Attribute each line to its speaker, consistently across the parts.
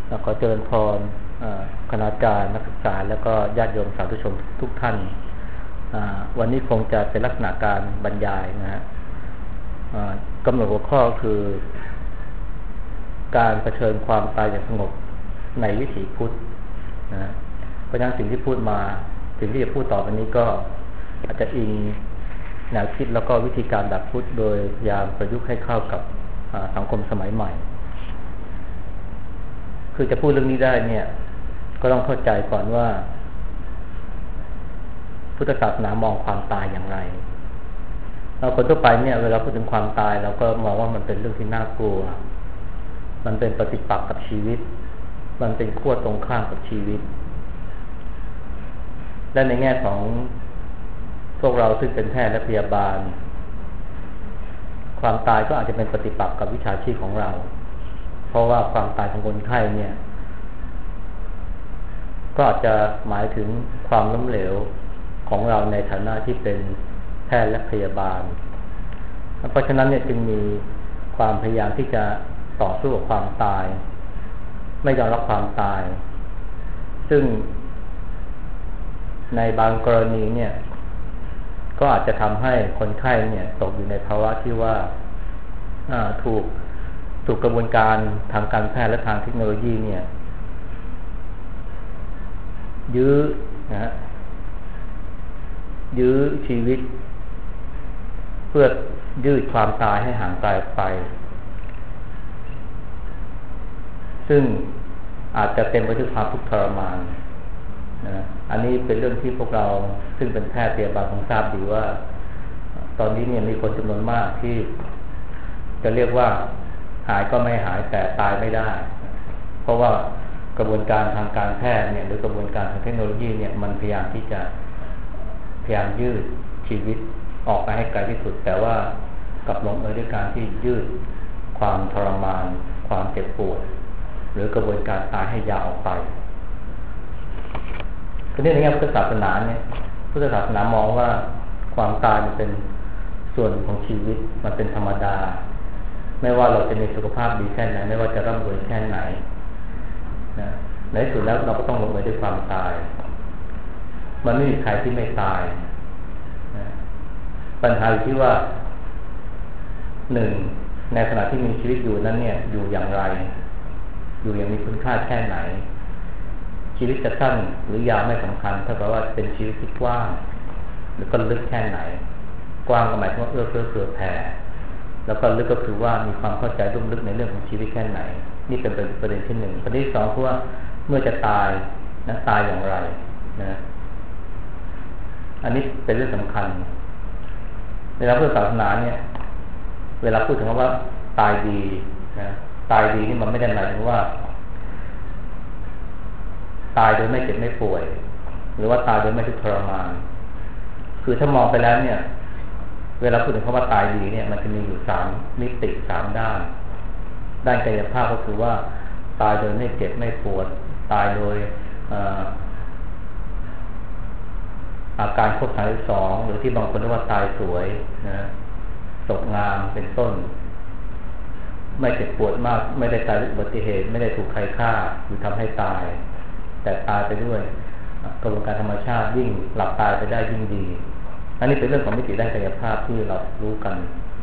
Speaker 1: ขอเจริญพรคณาจารย์นักศึกษาแล้วก็ญาติโยมสาธุชนทุกท่านวันนี้คงจะเป็นลักษณะการบรรยายนะฮะกำหนดหัวข้อคือการเผชิญความตายอย่างสงบในวิถีพุทธนะเพราะฉะนั้นสิ่งที่พูดมาสิ่งที่จะพูดต่อไปนี้ก็อาจจะอิงแนวคิดแล้วก็วิธีการแบบพุทธโดยพยายามประยุกต์ให้เข้ากับสังคมสมัยใหม่คือจะพูดเรื่องนี้ได้เนี่ยก็ต้องเข้าใจก่อนว่าพุทธศาสนามองความตายอย่างไรคนทั่วไปเนี่ยเวลาพูดถึงความตายเราก็มองว่ามันเป็นเรื่องที่น่ากลัวมันเป็นปฏิปักษ์กับชีวิตมันเป็นขั้วตรงข้ามกับชีวิตและในแง่ของพวกเราซึ่งเป็นแพทย์และพยาบาลความตายก็อาจจะเป็นปฏิปักษ์กับวิชาชีพของเราเพราะว่าความตายของคนไข้เนี่ยก็อาจจะหมายถึงความล้มเหลวของเราในฐานะที่เป็นแพทย์และพยาบาลเพราะฉะนั้นเนี่ยจึงมีความพยายามที่จะต่อสู้กับความตายไม่ยอมรับความตายซึ่งในบางกรณีเนี่ยก็อาจจะทำให้คนไข้เนี่ยตกอยู่ในภาวะที่ว่าถูกกระบวนการทางการแพทย์และทางเทคโนโลยีเนี่ยยื้อชีวิตเพื่อยืดความตายให้ห่างไกลไปซึ่งอาจจะเต็มไปด้วยความทุกข์ทรมานนะอันนี้เป็นเรื่องที่พวกเราซึ่งเป็นแพทย์พยาบาลคงทราบดีว่าตอนนี้เนี่ยมีคนจำนวนมากที่จะเรียกว่าหายก็ไม่หายแต่ตายไม่ได้เพราะว่ากระบวนการทางการแพทย์เนี่ยหรือกระบวนการทางเทคโนโลยีเนี่ยมันพยายามที่จะยืดชีวิตออกไปให้ไกลที่สุดแต่ว่ากับลงเอยด้วยการที่ยืดความทรมานความเจ็บปวดหรือกระบวนการตายให้ยาวออกไปคือในแง่พุทธศาสนาเนี่ยพุทธศาสนามองว่าความตายมันเป็นส่วนของชีวิตมันเป็นธรรมดาไม่ว่าเราจะมีสุขภาพดีแค่ไหนไม่ว่าจะร่ำรวยแค่ไหนนะในที่สุดแล้วเราก็ต้องลงไปด้วยความตายมันไม่มีใครที่ไม่ตายนะปัญหาอยู่ที่ว่าหนึ่งในขณะที่มีชีวิตอยู่นั้นเนี่ยอยู่อย่างไรอยู่อย่างมีคุณค่าแค่ไหนชีวิตจะสั้นหรือยาวไม่สำคัญถ้าแปลว่าเป็นชีวิตที่กว้างหรือก็ลึกแค่ไหนกว้างก็หมายถึงว่าเอื้อเฟื้อเผื่อแผ่แล้วก็ลึกก็คือว่ามีความเข้าใจลุ่มลึกในเรื่องของชีวิตแค่ไหนนี่เป็นประเด็นที่หนึ่งประเด็นที่สองคือว่าเมื่อจะตายนั้นตายอย่างไรนะอันนี้เป็นเรื่องสำคัญเวลาพุทธศาสนาเนี่ยเวลาพูดถึงว่าตายดีนะตายดีนี่มันไม่ได้หมายถึงว่าตายโดยไม่เจ็บไม่ป่วยหรือว่าตายโดยไม่ทุกข์ทรมานคือถ้ามองไปแล้วเนี่ยเวลาพูดถึงคำว่าตายดีเนี่ยมันจะมีอยู่3 มิติ3 ด้านกายภาพก็คือว่าตายโดยไม่เจ็บไม่ปวดตายโดยอาการครบ32หรือที่บางคนเรียกว่าตายสวยนะตกงามเป็นต้นไม่เจ็บปวดมากไม่ได้ตายด้วยอุบัติเหตุไม่ได้ถูกใครฆ่าหรือทำให้ตายแต่ตายไปด้วยกระบวนการธรรมชาติยิ่งหลับตายไปได้ยิ่งดีอันนี้เป็นเรื่องของมิติด้านกายภาพที่เรารู้กัน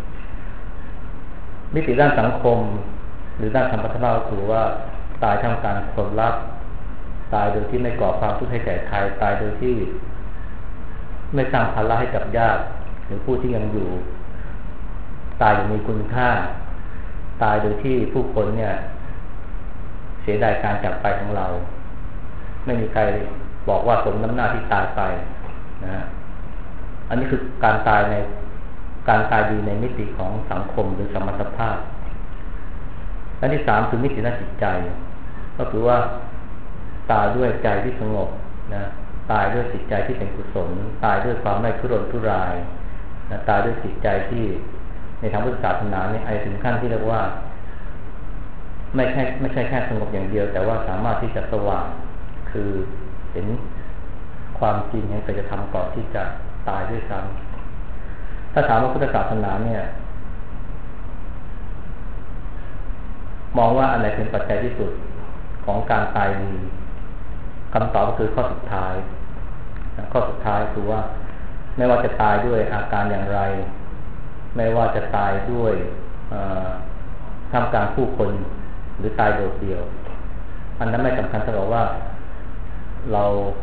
Speaker 1: มิติด้านสังคมหรือด้านธรรมชาติก็คือว่าตายท่ามกลางคนรักตายโดยที่ไม่ก่อความทุกข์ให้แก่ใครตายโดยที่ไม่สร้างภาระให้กับญาติหรือผู้ที่ยังอยู่ตายอย่างมีคุณค่าตายโดยที่ผู้คนเนี่ยเสียดายการจากไปของเราไม่มีใครบอกว่าสมน้ำหน้าที่ตายไปนะฮะอันนี้คือการตายดีในมิติของสังคมหรือสมรรถภาพอันที่3คือมิติด้านจิตใจก็คือว่าตายด้วยใจที่สงบนะตายด้วยจิตใจที่เป็นกุศลตายด้วยความไม่ทุรนทุรายนะตายด้วยจิตใจที่ในทางพุทธศาสนาเนี่ยไอ้ถึงขั้นที่เรียกว่าไม่ใช่แค่สงบอย่างเดียวแต่ว่าสามารถที่จะสว่างคือเห็นความจริงแห่งสัจธรรมก่อนที่จะตายด้วยซ้ำถ้าถามว่าพุทธศาสนาเนี่ยมองว่าอะไรเป็นปัจจัยที่สุดขของการตายมีคำตอบก็คือข้อสุดท้ายคือว่าไม่ว่าจะตายด้วยอาการอย่างไรไม่ว่าจะตายด้วยท่ามกลางผู้คนหรือตายโดดเดี่ยวอันนั้นไม่สำคัญเท่ากับว่าเรา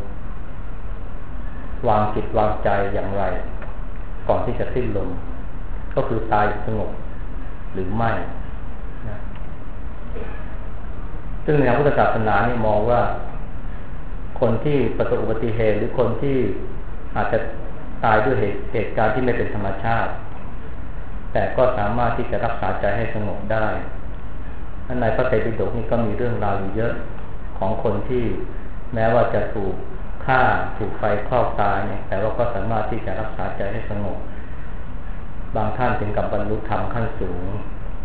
Speaker 1: วางจิตวางใจอย่างไรก่อนที่จะสิ้นลมก็คือตายสงบหรือไม่นะซึ่งในทางพุทธศาสนานี่มองว่าคนที่ประสบอุบัติเหตุหรือคนที่อาจจะตายด้วยเหตุการณ์ที่ไม่เป็นธรรมชาติแต่ก็สามารถที่จะรักษาใจให้สงบได้ในพระไตรปิฎกนี่ก็มีเรื่องราวอยู่เยอะของคนที่แม้ว่าจะถูกฆ่าถูกไฟคลอกตายเนี่ยแต่ว่าก็สามารถที่จะรักษาใจให้สงบบางท่านถึงกับบรรลุธรรมขั้นสูง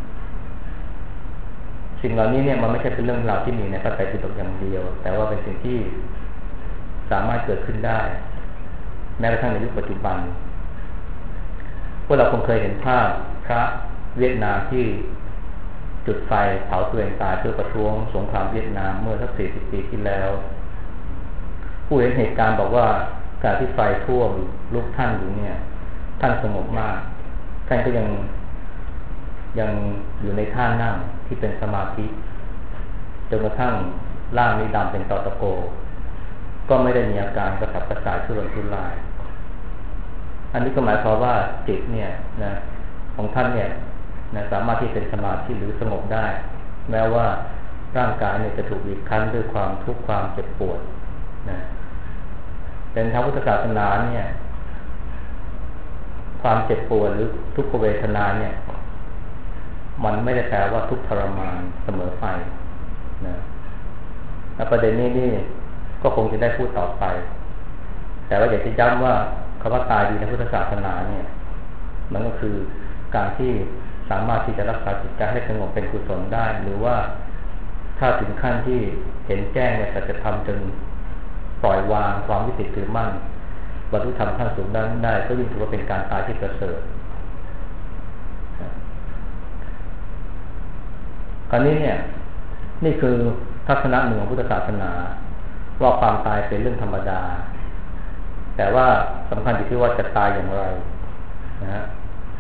Speaker 1: สิ่งเหล่านี้เนี่ยมันไม่ใช่เป็นเรื่องราวที่มีในพระไตรปิฎกอย่างเดียวแต่ว่าเป็นสิ่งที่สามารถเกิดขึ้นได้แม้กระทั่งในยุคปัจจุบันพวกเราคงเคยเห็นภาพพระเวียดนามที่จุดไฟเผาตัวเองตายเพื่อประท้วงสงครามเวียดนามเมื่อสัก40 ปีที่แล้วผู้เห็นเหตุการณ์บอกว่าการที่ไฟท่วมลุกท่านอยู่เนี่ยท่านสงบมากท่านก็ยังอยู่ในท่านั่งที่เป็นสมาธิจนกระทั่งร่างนี้ดำเป็นตอตะโกก็ไม่ได้มีอาการกระสับกระส่ายทุรนทุรายอันนี้ก็หมายความว่าจิตเนี่ยนะของท่านเนี่ยนะสามารถที่เป็นสมาธิหรือสงบได้แม้ว่าร่างกายเนี่ยจะถูกบีบคั้นด้วยความทุกข์ความเจ็บปวดนะเป็นทางพุทธศาสนาเนี่ยความเจ็บปวดหรือทุกขเวทนาเนี่ยมันไม่ได้แปลว่าทุกข์ทรมานเสมอไปนะและประเด็นนี้ก็คงจะได้พูดต่อไปแต่ว่าอยากจะย้ำว่าคำว่าตายดีในพุทธศาสนาเนี่ยมันก็คือการที่สามารถที่จะรักษาจิตใจให้สงบเป็นกุศลได้หรือว่าถ้าถึงขั้นที่เห็นแจ้งในสัจธรรมจนปล่อยวางความยึดติดถือมั่นบรรลุธรรมขั้นสูงได้ก็ยิ่งถือว่าเป็นการตายที่ประเสริฐคราวนี้เนี่ยนี่คือทัศนะหนึ่งของพุทธศาสนาว่าความตายเป็นเรื่องธรรมดาแต่ว่าสำคัญอยู่ที่ว่าจะตายอย่างไรนะฮะ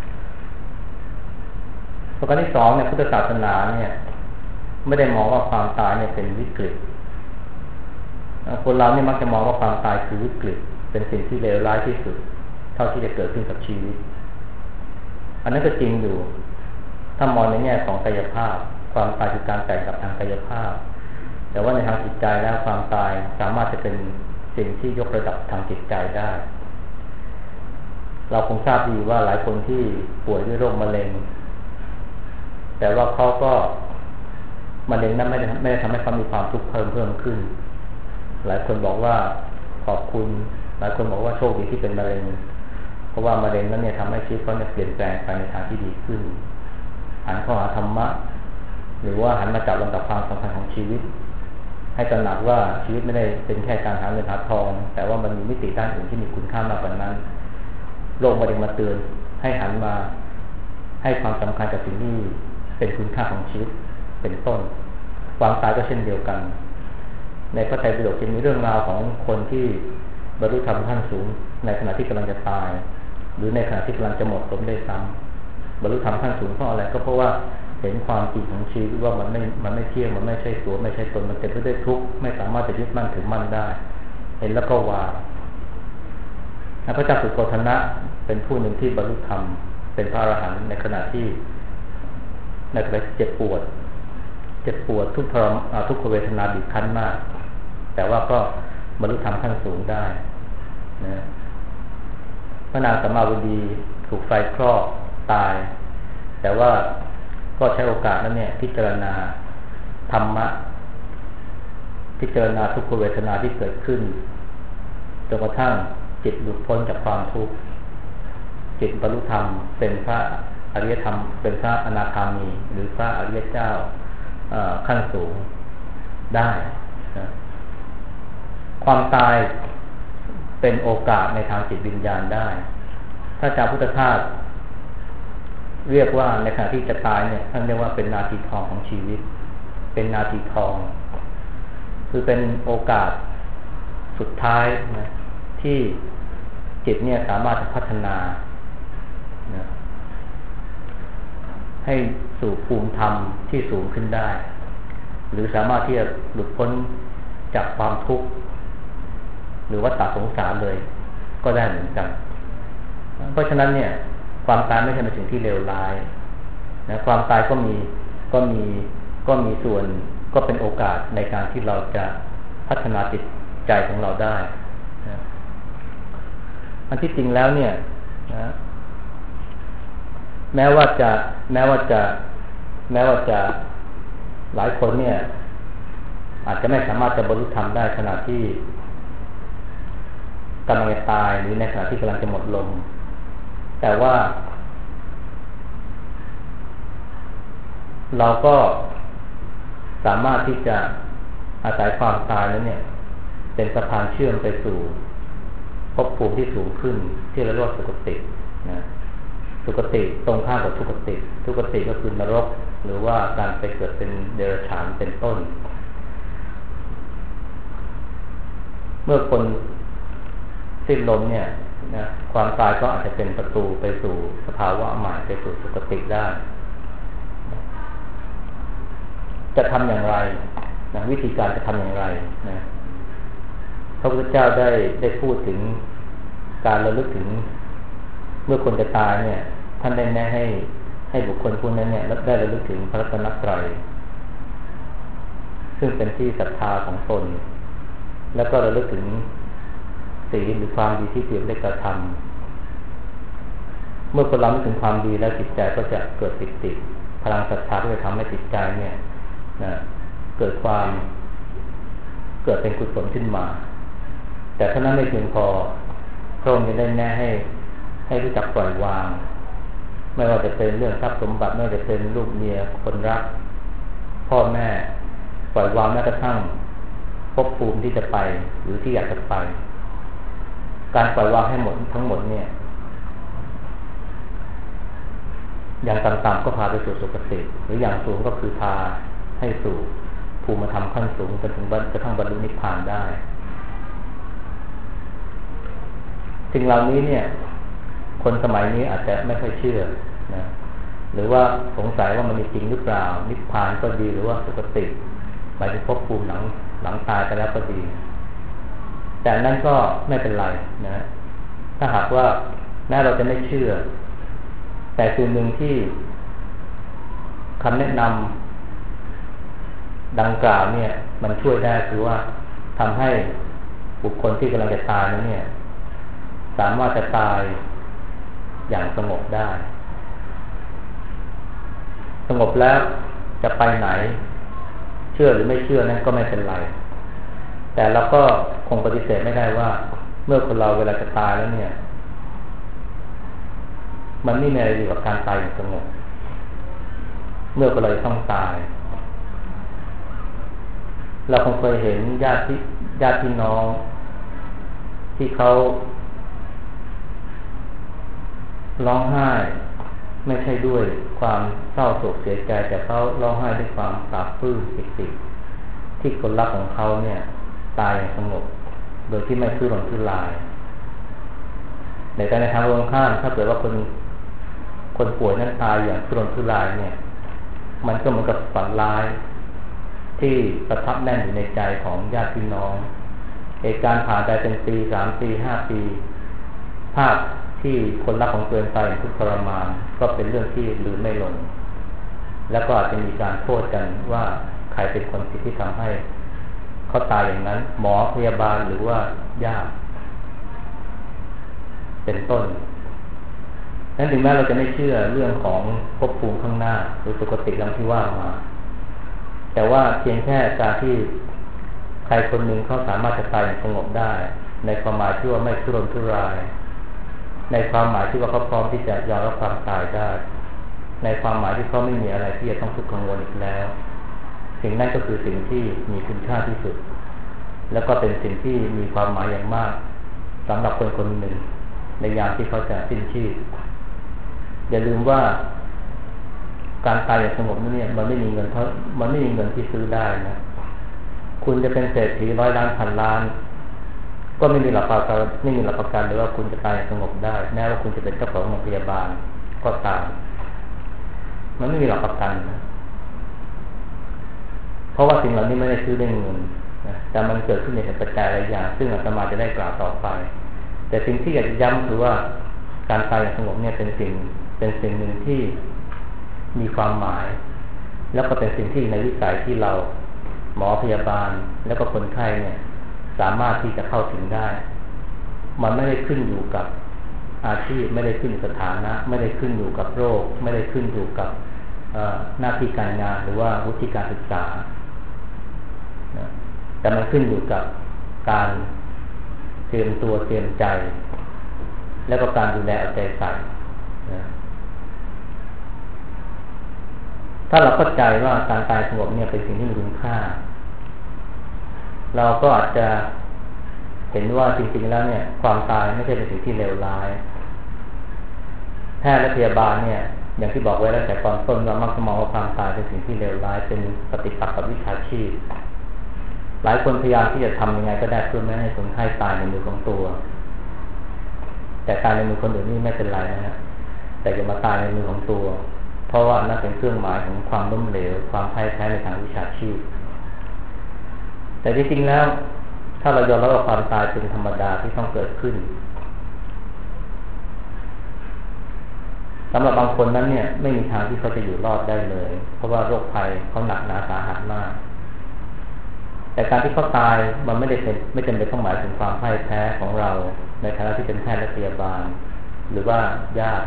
Speaker 1: ประการที่สองเนี่ยพุทธศาสนาเนี่ยไม่ได้มองว่าความตายเนี่ยเป็นวิกฤตคนเราเนี่ยมักจะมองว่าความตายคือวิกฤตเป็นสิ่งที่เลวร้ายที่สุดเท่าที่จะเกิดขึ้นกับชีวิตอันนั้นก็จริงอยู่ถ้ามองในแง่ของกายภาพความตายคือการแตกดับทางกายภาพแต่ว่าในทางจิตใจแล้วความตายสามารถจะเป็นสิ่งที่ยกระดับทางจิตใจได้เราคงทราบดีว่าหลายคนที่ป่วยด้วยโรคมะเร็งแต่ว่าเขาก็มะเร็งนั้นไม่ได้ทำให้เขามีความทุกข์เพิ่มขึ้นหลายคนบอกว่าขอบคุณหลายคนบอกว่าโชคดีที่เป็นมะเร็งเพราะว่ามะเร็งนั้นเนี่ยทำให้ชีวิตเขาเนี่ยเปลี่ยนแปลงไปในทางที่ดีขึ้นหันเข้าหาธรรมะหรือว่าหันมาจับลำดับความสำคัญของชีวิตให้ตระหนักว่าชีวิตไม่ได้เป็นแค่การหาเงินหาทองแต่ว่ามันมีมิติด้านอื่นที่มีคุณค่ามากกว่านั้นโลกมะเร็งมาเตือนให้หันมาให้ความสำคัญกับสิ่งที่เป็นคุณค่าของชีวิตเป็นต้นความตายก็เช่นเดียวกันในพระไตรปิฎกจะมีเรื่องราวของคนที่บรรลุธรรมขั้นสูงในขณะที่กำลังจะตายหรือในขณะที่กำลังจะหมดลมได้ซ้ำบรรลุธรรมขั้นสูงเพราะอะไรก็เพราะว่าเห็นความจริงของชีวิตว่ามันไม่เที่ยงมันไม่ใช่ตัวไม่ใช่ตนมันเต็มไปด้วยทุกข์ไม่สามารถจะยึดมั่นถือมั่นได้เห็นแล้วก็วางพระเจ้าสุโธทนะเป็นผู้หนึ่งที่บรรลุธรรมเป็นพระอรหันต์ในขณะที่เจ็บปวดทุกขเวทนาบีบคั้นมากแต่ว่าก็บรรลุธรรมขั้นสูงได้นะพระนางสัมมาวดีถูกไฟคลอกตายแต่ว่าก็ใช้โอกาสนั้นเนี่ยพิจารณาธรรมะพิจารณาทุกขเวทนาที่เกิดขึ้นจนกระทั่งจิตหลุดพ้นจากความทุกข์จิตบรรลุธรรมเป็นพระอริยธรรมเป็นพระอนาคามีหรือพระอริยเจ้าขั้นสูงได้นะความตายเป็นโอกาสในทางจิตวิญญาณได้ถ้าจารย์พุทธทาสเรียกว่าในขณะที่จะตายเนี่ยท่านเรียกว่าเป็นนาทีทองของชีวิตเป็นนาทีทองคือเป็นโอกาสสุดท้ายนะที่จิตเนี่ยสามารถจะพัฒนานะให้สู่ภูมิธรรมที่สูงขึ้นได้หรือสามารถที่จะหลุดพ้นจากความทุกข์หรือวัฏฏะสงสารเลยก็ได้เหมือนกันเพราะฉะนั้นเนี่ยความตายไม่ใช่เป็นสิ่งที่เลวร้ายนะความตายก็มีส่วนก็เป็นโอกาสในการที่เราจะพัฒนาจิตใจของเราได้นะอันที่จริงแล้วเนี่ยนะแม้ว่าจะหลายคนเนี่ยอาจจะไม่สามารถจะบรรลุธรรมได้ขณะที่กำลังจะตายหรือในขณะที่กำลังจะหมดลมแต่ว่าเราก็สามารถที่จะอาศัยความตายนั้นเนี่ยเป็นสะพานเชื่อมไปสู่ภพภูมิที่สูงขึ้นที่เราเรียกว่าสุคตินะสุคติตรงข้ามกับทุกติทุกติก็คือนรกหรือว่าการไปเกิดเป็นเดรัจฉานเป็นต้นเมื่อคนสิ้นลมเนี่ยนะความตายก็อาจจะเป็นประตูไปสู่สภาวะใหม่ไปสู่สุคติได้จะทำอย่างไรนะวิธีการจะทำอย่างไรนะพระพุทธเจ้าได้พูดถึงการระลึกถึงเมื่อคนจะตายเนี่ยท่านได้แนะให้บุคคลผู้นั้นเนี่ยได้ระลึกถึงพระรัตนตรัยซึ่งเป็นที่ศรัทธาของตนแล้วก็ระลึกถึงศีลหรือความดีที่เกิดได้กระทำเมื่อคนเรานึกถึงความดีแล้วจิตใจก็จะเกิดปิติพลังศรัทธาที่จะทำให้จิตใจเนี่ยนะเกิดเป็นกุศลขึ้นมาแต่เท่านั้นไม่เพียงพอพระองค์ยังได้แนะให้รู้จักปล่อยวางไม่ว่าจะเป็นเรื่องทรัพย์สมบัติไม่ว่าจะเป็นลูกเมียคนรักพ่อแม่ปล่อยวางแม้กระทั่งภพภูมิที่จะไปหรือที่อยากจะไปการปล่อยวางให้หมดทั้งหมดเนี่ยอย่างต่ำๆก็พาไปสู่สุคติหรืออย่างสูงก็คือพาให้สู่ภูมิธรรมขั้นสูงจนถึงกระทั่งบรรลุนิพพานได้สิ่งเหล่านี้เนี่ยคนสมัยนี้อาจจะไม่ค่อยเชื่อนะหรือว่าสงสัยว่ามันมีจริงหรือเปล่านิพพานก็ดีหรือว่าสุคติหมายถึงภพภูมิหลังตายไปแล้วก็ดีแต่นั่นก็ไม่เป็นไรนะถ้าหากว่าแม้เราจะไม่เชื่อแต่ส่วนหนึ่งที่คำแนะนำดังกล่าวเนี่ยมันช่วยได้คือว่าทำให้บุคคลที่กำลังจะตายนั้นเนี่ยสามารถจะตายอย่างสงบได้สงบแล้วจะไปไหนเชื่อหรือไม่เชื่อนั้นก็ไม่เป็นไรแต่เราก็คงปฏิเสธไม่ได้ว่าเมื่อคนเราเวลาจะตายแล้วเนี่ยมันไม่มีอะไรดีกว่าการตายอย่างสงบเมื่อคนเราต้องตายเราคงเคยเห็นญาติพี่น้องที่เขาร้องไห้ไม่ใช่ด้วยความเศร้าโศกเสียใจแต่เขาร้องไห้ด้วยความปลาบปลื้มปิติที่คนรักของเขาเนี่ยตายอย่างสงบโดยที่ไม่ทุรนทุรายในทางตรงข้ามถ้าเกิดว่าคนป่วยนั้นตายอย่างทุรนทุรายเนี่ยมันก็เหมือนกับฝันร้ายที่ประทับแน่นอยู่ในใจของญาติพี่น้องเหตุการณ์ผ่านไปเป็นปี3 ปี 5 ปีภาพที่คนรักของตัวเองตายอย่างทุกข์ทรมานก็เป็นเรื่องที่ลืมไม่ลงแล้วก็อาจจะมีการโทษกันว่าใครเป็นคนผิดที่ทำให้เขาตายอย่างนั้นหมอพยาบาลหรือว่าญาติเป็นต้นนั้นถึงแม้เราจะไม่เชื่อเรื่องของภพภูมิข้างหน้าหรือสุคติดังที่ว่ามาแต่ว่าเพียงแค่การที่ใครคนหนึ่งเขาสามารถจะตายอย่างสงบได้ในความหมายที่ว่าไม่ทุรนทุรายในความหมายที่ว่าเขาพร้อมที่จะยอมรับความตายได้ในความหมายที่เขาไม่มีอะไรที่จะต้องทุกข์กังวลอีกแล้วสิ่งนั้นก็คือสิ่งที่มีคุณค่าที่สุดแล้วก็เป็นสิ่งที่มีความหมายอย่างมากสำหรับคนคนหนึ่งในยามที่เขาจะสิ้นชีพอย่าลืมว่าการตายอย่างสงบนั้นเนี่ยมันไม่มีเงินที่ซื้อได้นะคุณจะเป็นเศรษฐี100 ล้านพันล้านก็ไม่มีหลักประกันเลยว่าคุณจะตายสงบได้แม้ว่าคุณจะเป็นเจ้าของโรงพยาบาลก็ตามมันไม่มีหลักประกันนะเพราะว่าสิ่งเหล่านี้ไม่ได้ซื้อด้วยเงินนะแต่มันเกิดขึ้นในเหตุปัจจัยหลายอย่างซึ่งอาตมาจะได้กล่าวต่อไปแต่สิ่งที่อยากจะย้ำคือว่าการตายอย่างสงบเนี่ยเป็นสิ่งหนึ่งที่มีความหมายแล้วก็เป็นสิ่งที่ในวิสัยที่เราหมอพยาบาลแล้วก็คนไข้เนี่ยสามารถที่จะเข้าถึงได้มันไม่ได้ขึ้นอยู่กับอาชีพไม่ได้ขึ้นอยู่กับฐานะไม่ได้ขึ้นอยู่กับโรคไม่ได้ขึ้นอยู่กับหน้าที่การงานหรือว่าวุฒิการศึกษาแต่มันขึ้นอยู่กับการเตรียมตัวเตรียมใจแล้วก็การดูแลเอาใจใส่ถ้าเราเข้าใจว่าการตายสงบเนี่ยเป็นสิ่งที่มีคุณค่าเราก็อาจจะเห็นว่าจริงๆแล้วเนี่ยความตายไม่ใช่เป็นสิ่งที่เลวร้ายแพทย์และพยาบาลเนี่ยอย่างที่บอกไว้แล้วแต่ตอนต้นเรามักจะมองว่าความตายเป็นสิ่งที่เลวร้ายเป็นปฏิปักษ์กับวิชาชีพหลายคนพยายามที่จะทำยังไงก็ได้เพื่อไม่ให้คนไข้ตายในมือของตัวแต่ตายในมือคนอื่นนี่ไม่เป็นไรนะฮะแต่จะมาตายในมือของตัวเพราะว่านั่นเป็นเครื่องหมายของความล้มเหลวความพ่ายแพ้ในทางวิชาชีพแต่จริงๆแล้วถ้าเรายอมรับว่าความตายเป็นธรรมดาที่ต้องเกิดขึ้นสำหรับบางคนนั้นเนี่ยไม่มีทางที่เขาจะอยู่รอดได้เลยเพราะว่าโรคภัยเขาหนักหนาสาหัสมากแต่การที่เขาตายมันไม่จำเป็นต้องหมายถึงความพ่ายแพ้ของเราในฐานะที่เป็นแพทย์และพยาบาลหรือว่าญาติ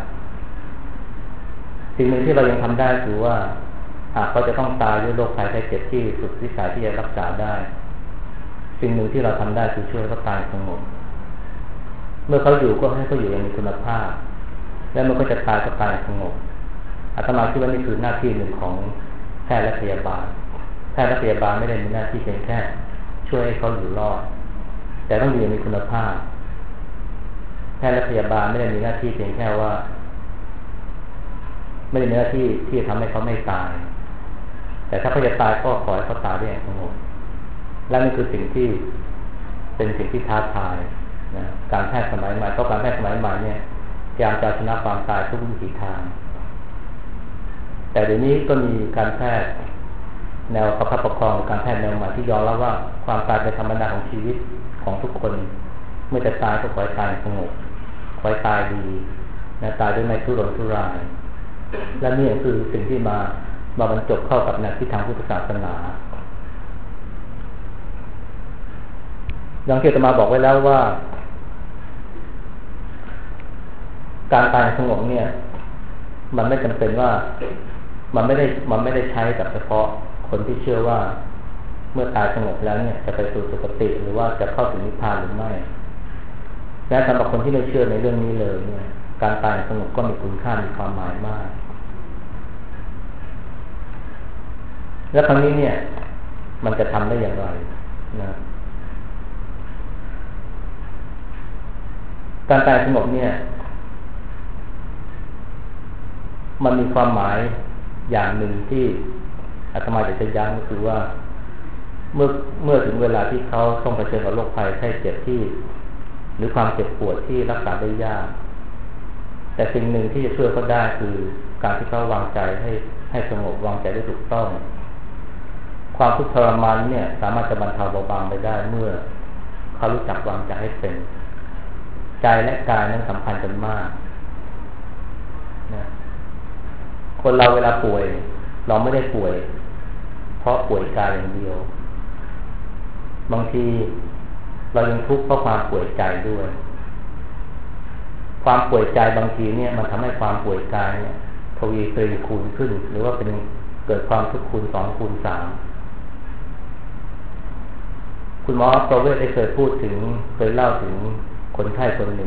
Speaker 1: สิ่งหนึ่งที่เรายังทำได้คือว่าหากเขาจะต้องตายด้วยโรคภัยไข้เจ็บที่สุดวิสัยที่จะรักษาได้สิ่งหนึ่งที่เราทำได้คือช่วยเขาตายสงบเมื่อเขาอยู่ก็ให้เขาอยู่อย่างมีคุณภาพและเมื่อเขาจะตายก็ตายสงบอาตมาคิดว่านี่คือหน้าที่หนึ่งของแพทย์และพยาบาลแพทย์และพยาบาลไม่ได้มีหน้าที่เพียงแค่ช่วยให้เขาอยู่รอดแต่ต้องอยู่อย่างมีคุณภาพแพทย์และพยาบาลไม่ได้มีหน้าที่เพียงแค่ว่าไม่ได้มีหน้าที่ที่จะทำให้เขาไม่ตายแต่ถ้าเขาจะตายก็ขอให้เขาตายได้อย่างสงบและนี่คือสิ่งที่เป็นสิ่งที่ท้าทายนะการแพทย์สมัยใหม่ก็การแพทย์สมัยใหม่เนี่ยพยายามจะชนะความตายทุกวิถีทางแต่เดี๋ยวนี้ก็มีการแพทย์แนวประคับประคองการแพทย์แนวใหม่ที่ยอมรับว่าความตายเป็นธรรมดาของชีวิตของทุกคนเมื่อจะตายก็ขอให้ตายสงบขอให้ตายดีนะตายด้วยไม่ทุรนทุรายและนี่คือสิ่งที่มาบรรจบเข้ากับแนวคิดทางพุทธศาสนาอย่างที่อาตมาบอกไว้แล้วว่าการตายสงบเนี่ยมันไม่จำเป็นว่ามันไม่ได้ใช้กับเฉพาะคนที่เชื่อว่าเมื่อตายสงบแล้วเนี่ยจะไปสู่สุคติหรือว่าจะเข้าถึงนิพพานหรือไม่แม้สำหรับคนที่ไม่เชื่อในเรื่องนี้เลยเนี่ยการตายสงบก็มีคุณค่ามีความหมายมากและครั้งนี้เนี่ยมันจะทำได้อย่างไรนะการตายสงบเนี่ยมันมีความหมายอย่างหนึ่งที่อาตมาจะย้ำก็คือว่าเมื่อถึงเวลาที่เขาต้องเผชิญกับโรคภัยไข้เจ็บที่หรือความเจ็บปวดที่รักษาได้ยากแต่สิ่งหนึ่งที่จะช่วยเขาได้คือการที่เขาวางใจให้สงบวางใจได้ถูกต้องความทุกข์ทรมานเนี่ยสามารถจะบรรเทาเบาบางไปได้เมื่อเขารู้จักวางใจให้เป็นใจและกายนั้นสัมพันธ์กันมากนะคนเราเวลาป่วยเราไม่ได้ป่วยเพราะป่วยกายอย่างเดียวบางทีเรายังทุกข์เพราะความป่วยใจด้วยความป่วยใจบางทีเนี่ยมันทำให้ความป่วยกายเนี่ยทวีตรีคูณขึ้นหรือว่าเป็นเกิดความทุกข์คูณ2คูณ3คุณหมอประเวศได้เคยเล่าถึงคนไข้คนหนึ่ง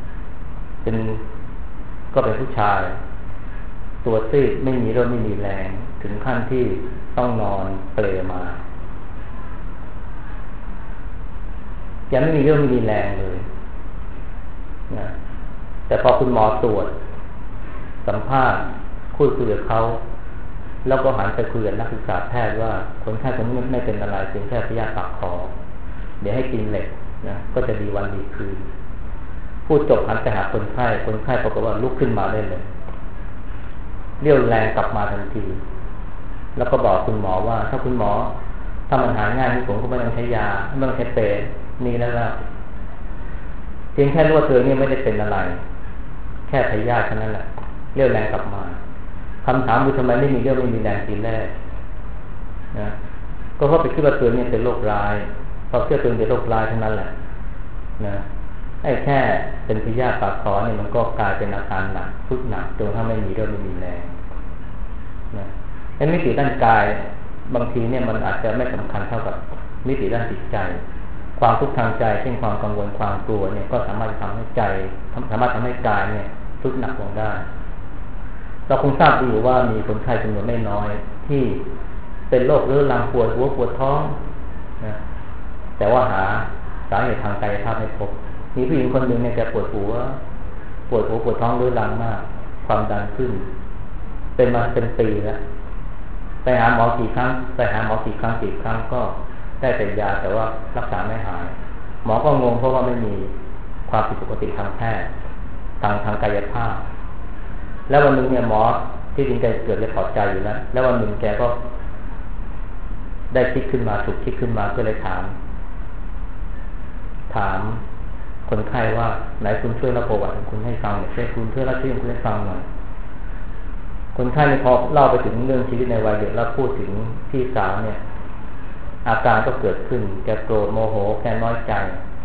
Speaker 1: ก็เป็นผู้ชายตัวซีดไม่มีเรี่ยวไม่มีแรงถึงขั้นที่ต้องนอนเปลมายังไม่มีเรี่ยวไม่มีแรงเลยนะแต่พอคุณหมอตรวจสัมภาษณ์คุยกับเขาแล้วก็หันไปคุยกับนักศึกษาแพทย์ว่าคนไข้คนนี้ไม่เป็นอะไรเพียงแค่พยาธิปากคอเดี๋ยวให้กินเหล็กนะก็จะดีวันดีคืนพูดจบหันไปหาคนไข้ปรากฏว่าลุกขึ้นมาได้เลยเรี่ยวแรงกลับมาทันทีแล้วก็บอกคุณหมอว่าถ้าคุณหมอถ้ามันหายง่ายผมก็ไม่ต้องใช้ยาไม่ต้องใช้เปรย์นี่แล้วเพียงแค่รู้ว่าเธอเนี่ยไม่ได้เป็นอะไรแค่พยาธิเท่านั้นแหละเรี่ยวแรงกลับมาคำถามคือทำไมไม่มีเรี่ยวไม่มีแรงทีแรกนะก็เพราะไปคิดว่าเธอเนี่ยเป็นโรคร้ายพอเชื่อตัวเองเป็นโรคร้ายเท่านั้นแหละนะไอ้แค่เป็นพยาธิปากคอเนี่ยมันก็กลายเป็นอาการหนักทุกหนักจนถ้าไม่มีเรี่ยวไม่มีแรงนะไอ้มิติด้านกายบางทีเนี่ยมันอาจจะไม่สำคัญเท่ากับมิติด้านจิตใจความทุกข์ทางใจเช่นความกังวลความกลัวเนี่ยก็สามารถทำให้ใจสามารถทำให้กายเนี่ยทุกข์หนักลงได้เราคงทราบดีว่ามีคนไข้จำนวนไม่น้อยที่เป็นโรคเรื้อรังปวดหัวปวดท้องนะแต่ว่าหาสาเหตุทางกายภาพไม่พบมีผู้หญิงคนหนึ่งเนี่ยแกปวดหัวปวดท้องเรื้อรังมากความดันขึ้นเป็นมาเป็นปีแล้วไปหาหมอกี่ครั้งก็ได้แต่ยาแต่ว่ารักษาไม่หายหมอก็งงเพราะว่าไม่มีความผิดปกติทางแพทย์ทางกายภาพแล้ววันหนึ่งเนี่ยหมอที่จริงใจเกิดเลยพอใจอยู่แล้ววันหนึ่งแกก็ได้คิดขึ้นมาฉุกคิดขึ้นมาก็เลยถามคนไข้ว่าไหนคุณช่วยเล่าประวัติของคุณให้ฟังหน่อยช่วยเล่าชื่อของคุณให้ฟังหน่อยคนไข้เนี่ยพอเล่าไปถึงเรื่องชีวิตในวัยเด็กแล้วพูดถึงพี่สาวเนี่ยอาการก็เกิดขึ้นแกโกรธโมโหแกน้อยใจ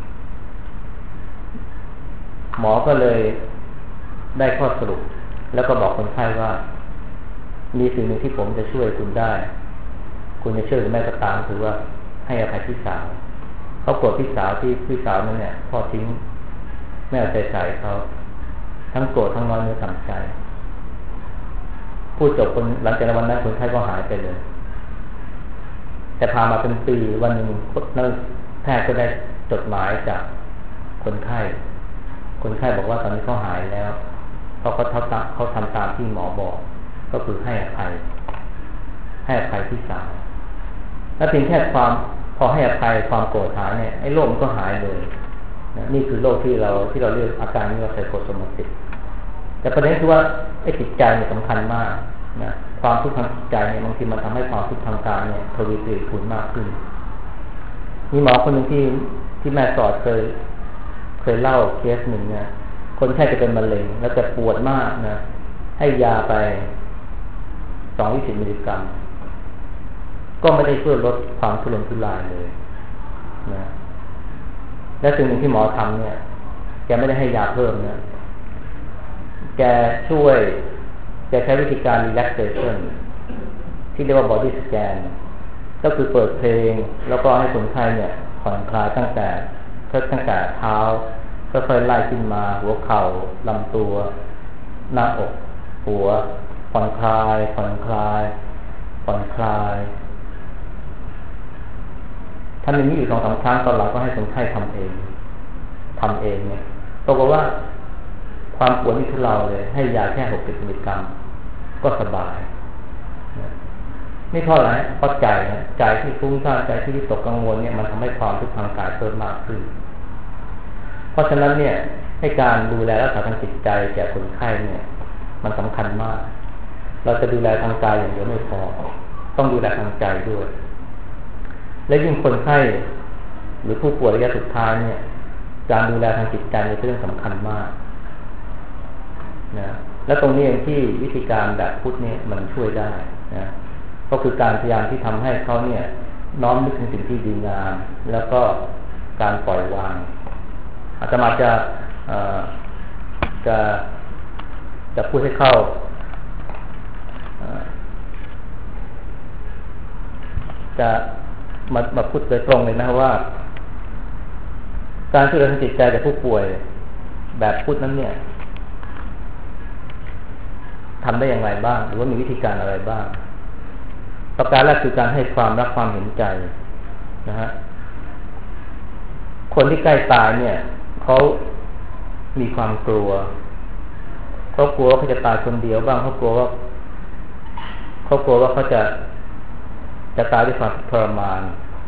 Speaker 1: หมอก็เลยได้ข้อสรุปแล้วก็บอกคนไข้ว่ามีสิ่งหนึ่งที่ผมจะช่วยคุณได้คุณจะเชื่อหรือไม่ก็ตามคือว่าให้อภัยพี่สาวเขาโกรธพี่สาวที่พี่สาวนั้นเนี่ยพอทิ้งไม่เอาใจใส่เขาทั้งโกรธทั้งน้อยเนื้อต่ำใจพูดจบหลังจากวันนั้นคนไข้ก็หายไปเลยแต่พามาเป็นปีวันหนึ่งแพทย์ก็ได้จดหมายจากคนไข้บอกว่าตอนนี้เขาหายแล้วเพราะเขาทำตามที่หมอบอกก็คือให้อภัยพี่สาวแล้วเพียงแค่พอให้อภัยความโกรธหายเนี่ยไอ้โรคมันก็หายเลยนะนี่คือโรคที่เราเรียกอาการนี้ว่าไซโคโซมาติกแต่ประเด็นคือว่าไอ้จิตใจเนี่ยสำคัญมากนะความทุกข์ทางจิตใจเนี่ยบางทีมันทำให้ความทุกข์ทางกายเนี่ยทวีคูณมากขึ้นมีหมอคนหนึ่งที่แม่สอดเคยเล่าเคสหนึ่งเนี่ยคนไข้จะเป็นมะเร็งแล้วจะปวดมากนะให้ยาไป220 มิลลิกรัมก็ไม่ได้ช่วยลดความทุรนทุรายเลยนะและสิ่งหนึ่งที่หมอทำเนี่ยแกไม่ได้ให้ยาเพิ่มนะแกใช้วิธีการ relaxation ที่เรียกว่า body scan ก็คือเปิดเพลงแล้วก็ให้คนไข้เนี่ยผ่อนคลายตั้งแต่เท้าค่อยๆไล่ขึ้นมาหัวเข่าลำตัวหน้าอกหัวผ่อนคลายทำอย่างนี้อยู่2-3 ครั้งตอนหลังก็ให้คนไข้ทำเองเนี่ยปรากฏว่าความปวดนี่ทุเลาเลยให้ยาแค่60 มิลลิกรัมก็สบายไม่เท่าไหร่เพราะใจที่ฟุ้งซ่านใจที่วิตกกังวลเนี่ยมันทำให้ความทุกข์ทางกายเพิ่มมากขึ้นเพราะฉะนั้นเนี่ยให้การดูแลรักษาทางจิตใจแก่คนไข้เนี่ยมันสำคัญมากเราจะดูแลทางกายอย่างเดียวไม่พอต้องดูแลทางใจด้วยและยิ่งคนไข้หรือผู้ป่วยระยะสุดท้ายเนี่ยการดูแลทางจิตใจเป็นเรื่องสำคัญมากนะและตรงนี้เองที่วิธีการแบบพุทธเนี่ยมันช่วยได้นะก็คือการพยายามที่ทำให้เขาเนี่ยน้อมนึกถึงสิ่งที่ดีงามแล้วก็การปล่อยวางอาตมาจะพูดให้เข้าจะมาพูดโดยตรงเลยนะว่าการช่วยเหลือทางจิตใจแก่ผู้ป่วยแบบพุทธนั้นเนี่ยทำได้อย่างไรบ้างหรือว่ามีวิธีการอะไรบ้างประการแรกคือการให้ความรักความเห็นใจนะฮะคนที่ใกล้ตายเนี่ยเขามีความกลัวเขากลัวว่าเขาจะตายคนเดียวบ้างเขากลัวว่าเขากลัวว่าเขาจะตายด้วยความทรมาน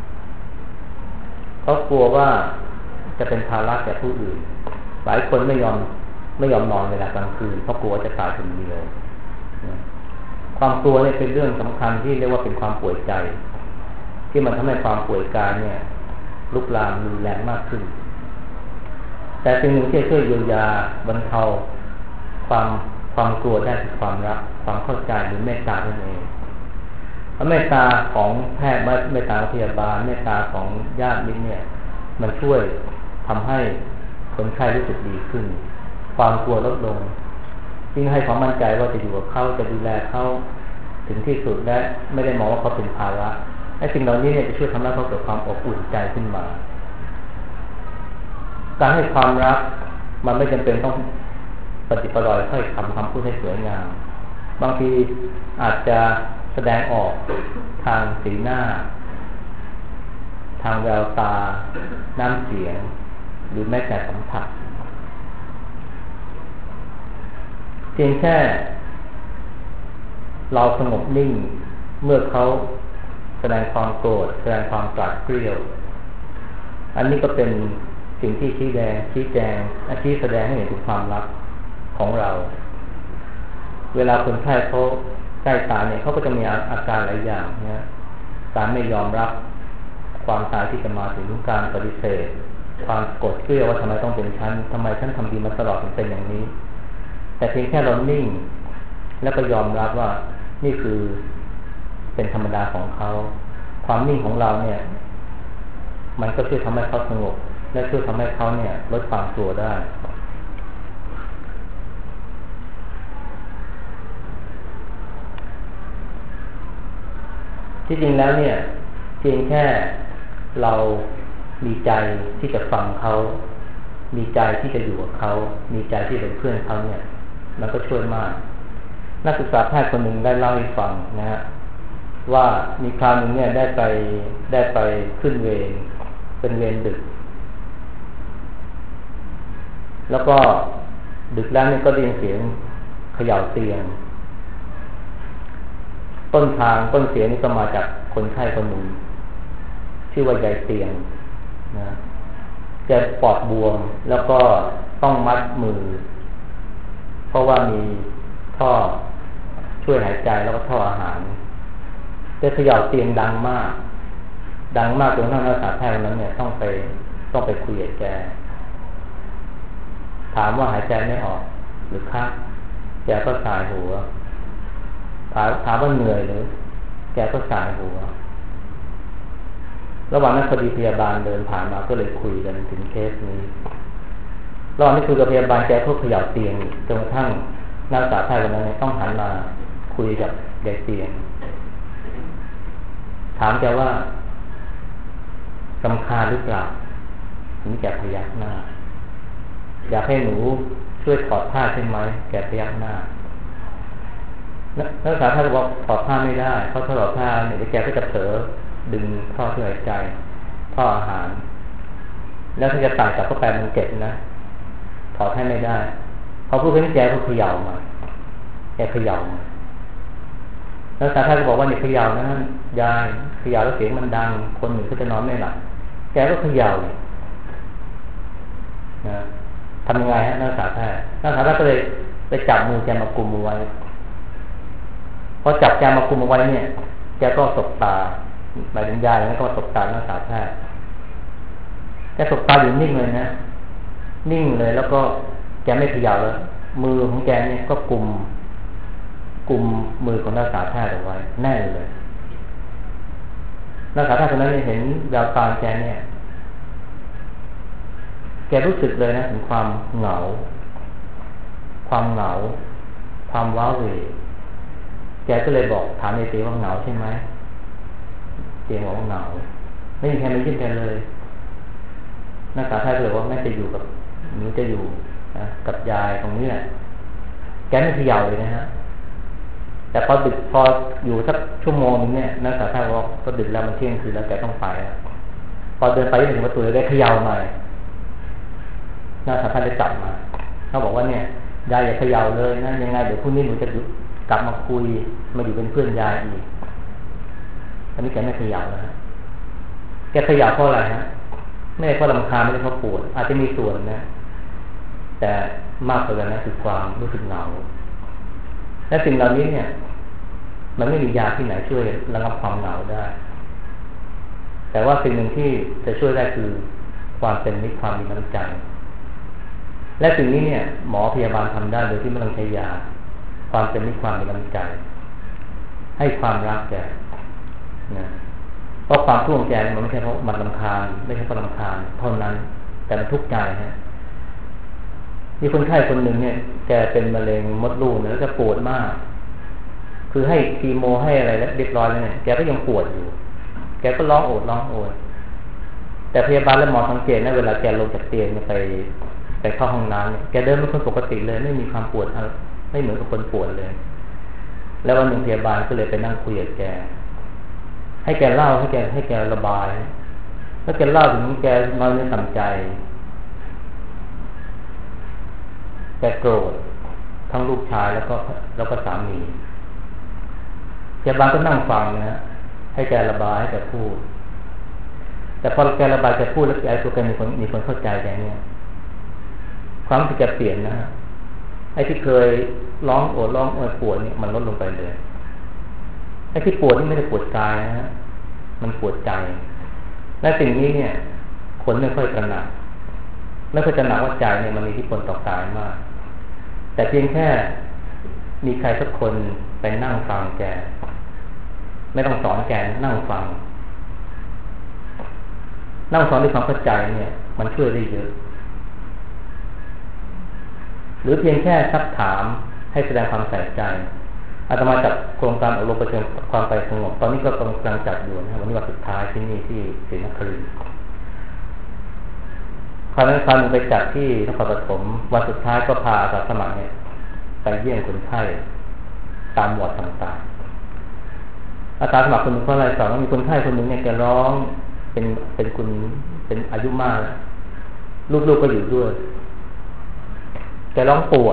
Speaker 1: เขากลัวว่าจะเป็นภาระแก่ผู้อื่นหลายคนไม่ยอมนอนเวลากลางคืนเพราะกลัวจะตายคนเดียวความกลัวเนี่ยเป็นเรื่องสำคัญที่เรียกว่าเป็นความป่วยใจที่มันทำให้ความป่วยกายเนี่ยลุกลามรุนแรงมากขึ้นแต่สิ่งหนึ่งที่ช่วยเยียวยาบรรเทาความกลัวได้คือความรักความเข้าใจหรือเมตตานั่นเองเมตตาของแพทย์เมตตาพยาบาลเมตตาของญาติมิตรเนี่ยมันช่วยทำให้คนไข้รู้สึกดีขึ้นความกลัวลดลงยิ่งให้ความมั่นใจว่าจะอยู่กับเขาจะดูแลเขาถึงที่สุดและไม่ได้มองว่าเขาเป็นภาระไอ้สิ่งเหล่านี้เนี่ยจะช่วยทำให้เขาเกิดความอบอุ่นใจขึ้นมาการให้ความรักมันไม่จำเป็นต้องปฏิปดอยค่อยคำพูดให้สวยงามบางทีอาจจะแสดงออกทางสีหน้าทางแววตาน้ำเสียงหรือแม้แต่สัมผัสเพียงแค่เราสงบนิ่งเมื่อเขาแสดงความโกรธแสดงความกราดเกลียวอันนี้ก็เป็นสิ่งที่ชี้แสดงให้เห็นถึงความรักของเราเวลาคนไข้เขาใกล้ตายเนี่ยเขาก็จะมีอาการหลายอย่างนะการไม่ยอมรับความตายที่จะมาถึงการปฏิเสธความโกรธเกลียวว่าทำไมต้องเป็นฉันทำไมฉันทำดีมาตลอดถึงเป็นอย่างนี้แต่เพียงแค่เรานิ่งแล้วก็ยอมรับว่านี่คือเป็นธรรมดาของเขาความนิ่งของเราเนี่ยมันก็ช่วยทำให้เขาสงบและช่วยทำให้เขาเนี่ยลดความกลัวได้ที่จริงแล้วเนี่ยเพียงแค่เรามีใจที่จะฟังเขามีใจที่จะอยู่กับเขามีใจที่เป็นเพื่อนเขาเนี่ยมันก็ช่วยมากนักศึกษาแพทย์คนหนึ่งได้เล่าให้ฟังนะฮะว่ามีคราวหนึ่งเนี่ยได้ไปขึ้นเวรเป็นเวรดึกแล้วก็ดึกแล้วเนี่ยก็ได้ยินเสียงเขย่าเตียงต้นเสียงนี่ก็มาจากคนไข้คนหนึ่งชื่อว่ายายเตียงนะแกปอดบวมแล้วก็ต้องมัดมือเพราะว่ามีท่อช่วยหายใจแล้วก็ท่ออาหารแกเขย่าเตียงดังมากจนนักศึกษาแพทย์คนนั้นเนี่ยต้องไปคุยกับแกถามว่าหายใจไม่ออกหรือคะแกก็สายหัวถามว่าเหนื่อยหรือแกก็สายหัวระหว่างนั้นพอดีพยาบาลเดินผ่านมาก็เลยคุยกันถึงเคสนี้ระหว่างที่คุยกับพยาบาลแกก็เขย่าเตียงจนกระทั่งนักศึกษาแพทย์คนนั้นต้องหันมาคุยกับยายเตียงถามแกว่ารำคาญหรือเปล่าถึงแกพยักหน้าอยากให้หนูช่วยถอดผ้าใช่ไหมแกพยักหน้านักศึกษาท่านบอกถอดผ้าไม่ได้เพราะถ้าถอดผ้าเนี่ยแกก็จะเผลอดึงท่อช่วยหายใจท่ออาหารแล้วถ้าจะตัดกลับเข้าไปมันเก็บนะถอดให้ไม่ได้พอพูดขึ้นแกก็เขย่ามาแกเขย่ามานักศึกษาท่านก็บอกว่าเนี่ยเขย่านะยายเขย่าแล้วเสียงมันดังคนหนึ่งก็จะนอนไม่หลับแกก็เขย่านะทำยังไงฮะนักศึกษาแพทย์ก็เลยไปจับมือแกมากุมเอาไว้พอจับแกมากุมเอาไว้เนี่ยแกก็สบตาหมายถึงยายแล้วก็สบตานักศึกษาแพทย์แกสบตาอยู่นิ่งเลยนะนิ่งเลยแล้วก็แกไม่เขย่าแล้วมือของแกเนี่ยก็กุมมือของนักศึกษาแพทย์เอาไว้แน่นเลยนักศึกษาแพทย์คนนั้นเห็นแววตาแกเนี่ยแกรู้สึกเลยนะถึงความเหงาความว้าเหวแกก็เลยบอกถามในเตียงว่าเหงาใช่ไหมเตียงบอกว่าเหงาไม่มีใครมายื่นแกเลยนักศึกษาแพทย์เลยว่าแม่จะอยู่กับหนูจะอยู่กับยายตรงนี้แหละแกไม่เขย่าเลยนะฮะแต่พอดึกพออยู่สักชั่วโมงนึงเนี่ยนักศึกษาแพทย์บอกก็ดึกแล้วมันเที่ยงคืนแล้วแกต้องไปพอเดินไปถึงประตูเลยได้เขย่าหน่อยนักศึกษาแพทย์ได้จับมาเขาบอกว่าเนี่ยยายอย่าเขย่าเลยนะยังไงเดี๋ยวพรุ่งนี้หนูจะกลับมาคุยมาอยู่เป็นเพื่อนยายอีกอันนี้แกไม่ขยับนะฮะแกขยับเพราะอะไรฮะไม่เพราะรำคาญไม่ใช่เพราะปวดอาจจะมีส่วนนะแต่มากกว่านั้นคือความรู้สึกเหงาและสิ่งเหล่านี้เนี่ยมันไม่มียาที่ไหนช่วยระงับความเหงาได้แต่ว่าสิ่งหนึ่งที่จะช่วยได้คือความเป็นมิตรความมีน้ำใจและสิ่งนี้เนี่ยหมอพยาบาลทำได้โดยที่ไม่ต้องใช้ยาความเป็นมิตรความมีน้ำใจให้ความรักแกนะเพราะความทุกข์ของแกมันไม่ใช่เพราะมันรำคาญไม่ใช่เพราะรำคาญเท่านั้นแต่มันทุกข์ใจฮะมีคนไข้คนหนึ่งเนี่ยแกเป็นมะเร็งมดลูกแล้วก็ปวดมากคือให้คีโมให้อะไรแล้วเรียบร้อยแล้วเนี่ยแกก็ยังปวดอยู่แกก็ร้องโอดแต่พยาบาลและหมอสังเกตนะเวลาแกลงจากเตียงไปเข้าห้องน้ำเนี่ยแกเดินเป็นคนปกติเลยไม่มีความปวดไม่เหมือนกับคนปวดเลยแล้ววันหนึ่งพยาบาลก็เลยไปนั่งคุยกับแกให้แกเล่าให้แกระบายแล้วแกเล่าถึงแกนอนในสั่นใจแกโกรธทั้งลูกชายแล้วก็สามีพยาบาลก็นั่งฟังนะฮะให้แกระบายให้แกพูดแต่พอแกระบายแกพูดแล้วไอ้ตัวแกมีคนเข้าใจแกเนี่ยความที่แกเปลี่ยนนะฮะไอ้ที่เคยร้องโอดปวดเนี่ยมันลดลงไปเลยไอ้ที่ปวดนี่ไม่ได้ปวดกายนะฮะมันปวดใจและสิ่งนี้เนี่ยคนไม่ค่อยตระหนักว่าใจเนี่ยมันมีอิทธิพลต่อกายมากแต่เพียงแค่มีใครสักคนไปนั่งฟังแกไม่ต้องสอนแกนั่งฟังด้วยความเข้าใจเนี่ยมันช่วยได้เยอะหรือเพียงแค่ซักถามให้แสดงความใส่ใจอาตมาจัดโครงการอบรมประชาความไปสงบตอนนี้ก็กำลังจัดอยู่นะวันนี้วันสุดท้ายที่นี่ที่ศรีนครินทร์คราวนั้นไปจัดที่นครปฐมวันสุดท้ายก็พาอาสาสมัครเนี่ยไปเยี่ยมคนไข้ตามหมวดต่างๆอาสาสมัครคนหนึ่งก็เลยสอนว่ามีคนไข้คนหนึ่งเนี่ยแกร้องเป็นอายุมากแล้วลูกๆก็อยู่ด้วยแกร้องปวด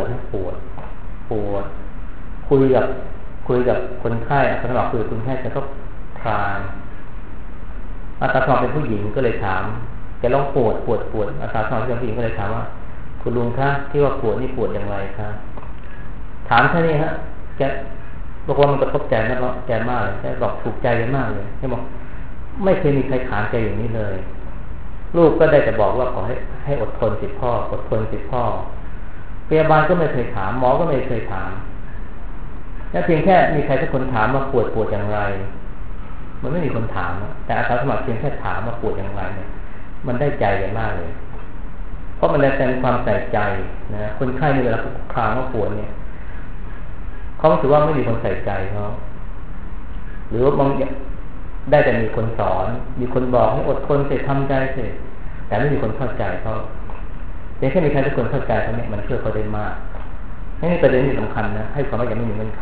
Speaker 1: คุยกับคนไข้อาสาสมัครคุยกับคนไข้แกก็คลางอาสาสมัครเป็นผู้หญิงก็เลยถามแกร้องปวดอาสาสมัครเป็นผู้หญิงก็เลยถามว่าคุณลุงคะที่ว่าปวดนี่ปวดอย่างไรคะถามแค่นี้ฮะแกบอกว่ามันกระทบใจนะเพราะแกมากเลยแกบอกถูกใจแกมากเลยแกบอกไม่เคยมีใครถามแกอย่างนี้เลยลูกก็ได้แต่บอกว่าขอให้อดทนสิพ่ออดทนสิพ่อพยาบาลก็ไม่เคยถามหมอก็ไม่เคยถามแล้วเพียงแค่มีใครสักคนถามว่าปวดอย่างไรมันไม่มีคนถามแต่อาสาสมัครเพียงแค่ถามว่าปวดอย่างไรเนี่ยมันได้ใจกันมากเลยเพราะมันได้เป็นความใส่ใจนะคนไข้ในเวลาคลางว่าปวดเนี่ยเขารู้สึกว่าไม่มีคนใส่ใจเขาหรือว่าบางได้แต่มีคนสอนมีคนบอกให้อดทนเสร็จทำใจเสร็จแต่ไม่มีคนเข้าใจเขาแต่แค่มีใครสักคนเข้าใจเขาเนี่ยมันช่วยเขาได้มากนี่ประเด็นที่สำคัญนะให้ความว่ายังไม่มีเงื่อนไข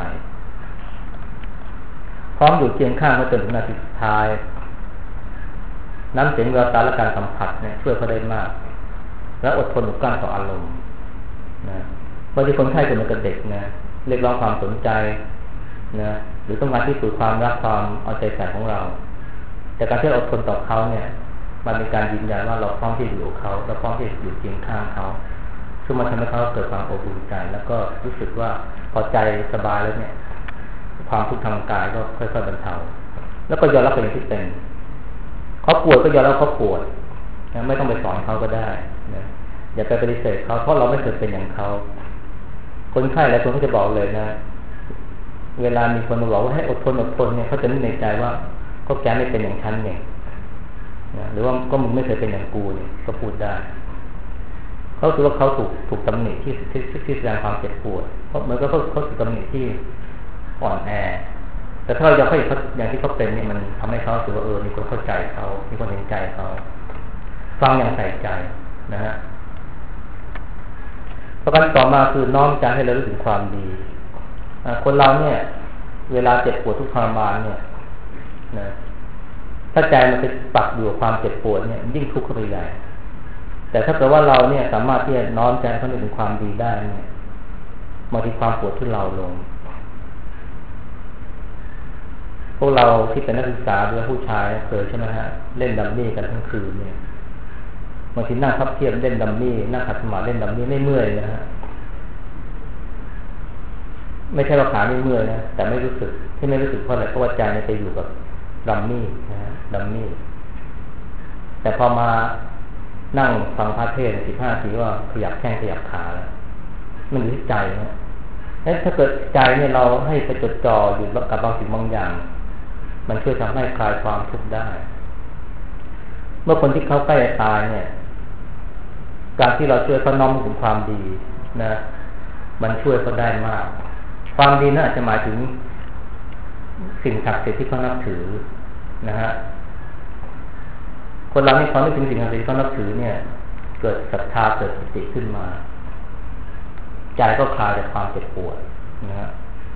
Speaker 1: พร้อมอยู่เคียงข้างเขาจนถึงนาทีสุดท้ายน้ำเสียงแววตาและการสัมผัสเนี่ยช่วยเขาได้มากและอดทนอดกลั้นต่ออารมณ์นะบางทีคนไข้คนนึงกับเด็กนะเรียกร้องความสนใจนะหรือต้องการที่สูจความรักความเอาใจใส่ของเราแต่การที่อดทนต่อเขาเนี่ยมันเป็นการยืนยันว่าเราพร้อมที่จะอยู่กับเขาเราพร้อมที่จะอยู่เคียงข้างเขาซึ่งมันทำให้เขาเกิดความอบอุ่นใจแล้วก็รู้สึกว่าพอใจสบายแล้วเนี่ยความทุกข์ทางกายก็ค่อยๆบรรเทาแล้วก็ยอมรับเป็นที่เป็นเขาปวดก็ยอมรับเขาปวดนะไม่ต้องไปสอนเขาก็ได้นะอย่าไปปฏิเสธเขาเพราะเราไม่เคยเป็นอย่างเขาคนไข้หลายคนก็จะบอกเลยนะเวลามีคนมาบอกว่าให้อดทนเนี่ยเขาจะนึกในใจว่าก็แกไม่เป็นอย่างฉันเนี่ยนะหรือว่าก็มึงไม่เคยเป็นอย่างกูเนี่ยก็พูดได้เขาถือว่าเขาถูกตำหนิที่แสดงความเจ็บปวดเพราะเหมือนก็เขาถูกตำหนิที่อ่อนแอแต่ถ้าเราอยากให้เขาอย่างที่เขาเป็นเนี่ยมันทำให้เขาถือว่ามีคนเข้าใจเขามีคนเห็นใจเขาฟังอย่างใส่ใจนะฮะประการต่อมาคือน้อมใจให้เรารู้ถึงความดีคนเราเนี่ยเวลาเจ็บปวดทุกข์ทรมานเนี่ยนะถ้าใจมันไปปักอยู่กับความเจ็บปวดเนี่ยยิ่งทุกข์เข้าไปใหญ่แต่ถ้าเกิดว่าเราเนี่ยสามารถที่จะน้อมใจเขาถึงความดีได้เนี่ยบางทีความปวดทุเลาลงวกเราที่เป็นนักศึกษาหรือผู้ชายเคยใช่ไหมฮะเล่นดัมมี่กันทั้งคืนเนี่ยบางทีนั่งพับเพียบเล่นดัมมี่นั่งขัดสมาธิเล่นดัมมี่ไม่เมื่อยนะฮะไม่ใช่ว่าขาไม่เมื่อยนะแต่ไม่รู้สึกที่ไม่รู้สึกเพราะอะไรเพราะว่าใจเนี่ยไปอยู่กับดัมมี่นะฮะดัมมี่แต่พอมานั่งฟังพระเทศน์15 นาทีว่าขยับแข้งขยับขาแล้วมันอยู่ที่ใจนะถ้าเกิดใจเนี่ยเราให้ไปจดจ่ออยู่กับบางสิ่งบางอย่างมันช่วยทำให้คลายความทุกข์ได้เมื่อคนที่เขาใกล้จะตายเนี่ยการที่เราช่วยเขาน้อมถึงความดีนะมันช่วยเขาได้มากความดีน่าจะหมายถึงสิ่งศักดิ์สิทธิ์ที่เขานับถือนะฮะคนเราเนี่ยพอนึกถึงสิ่งศักดิ์สิทธิ์ที่เขานับถือเนี่ยเกิดศรัทธาเกิดปิติขึ้นมาใจก็คลายจากความเจ็บปวดนะฮะ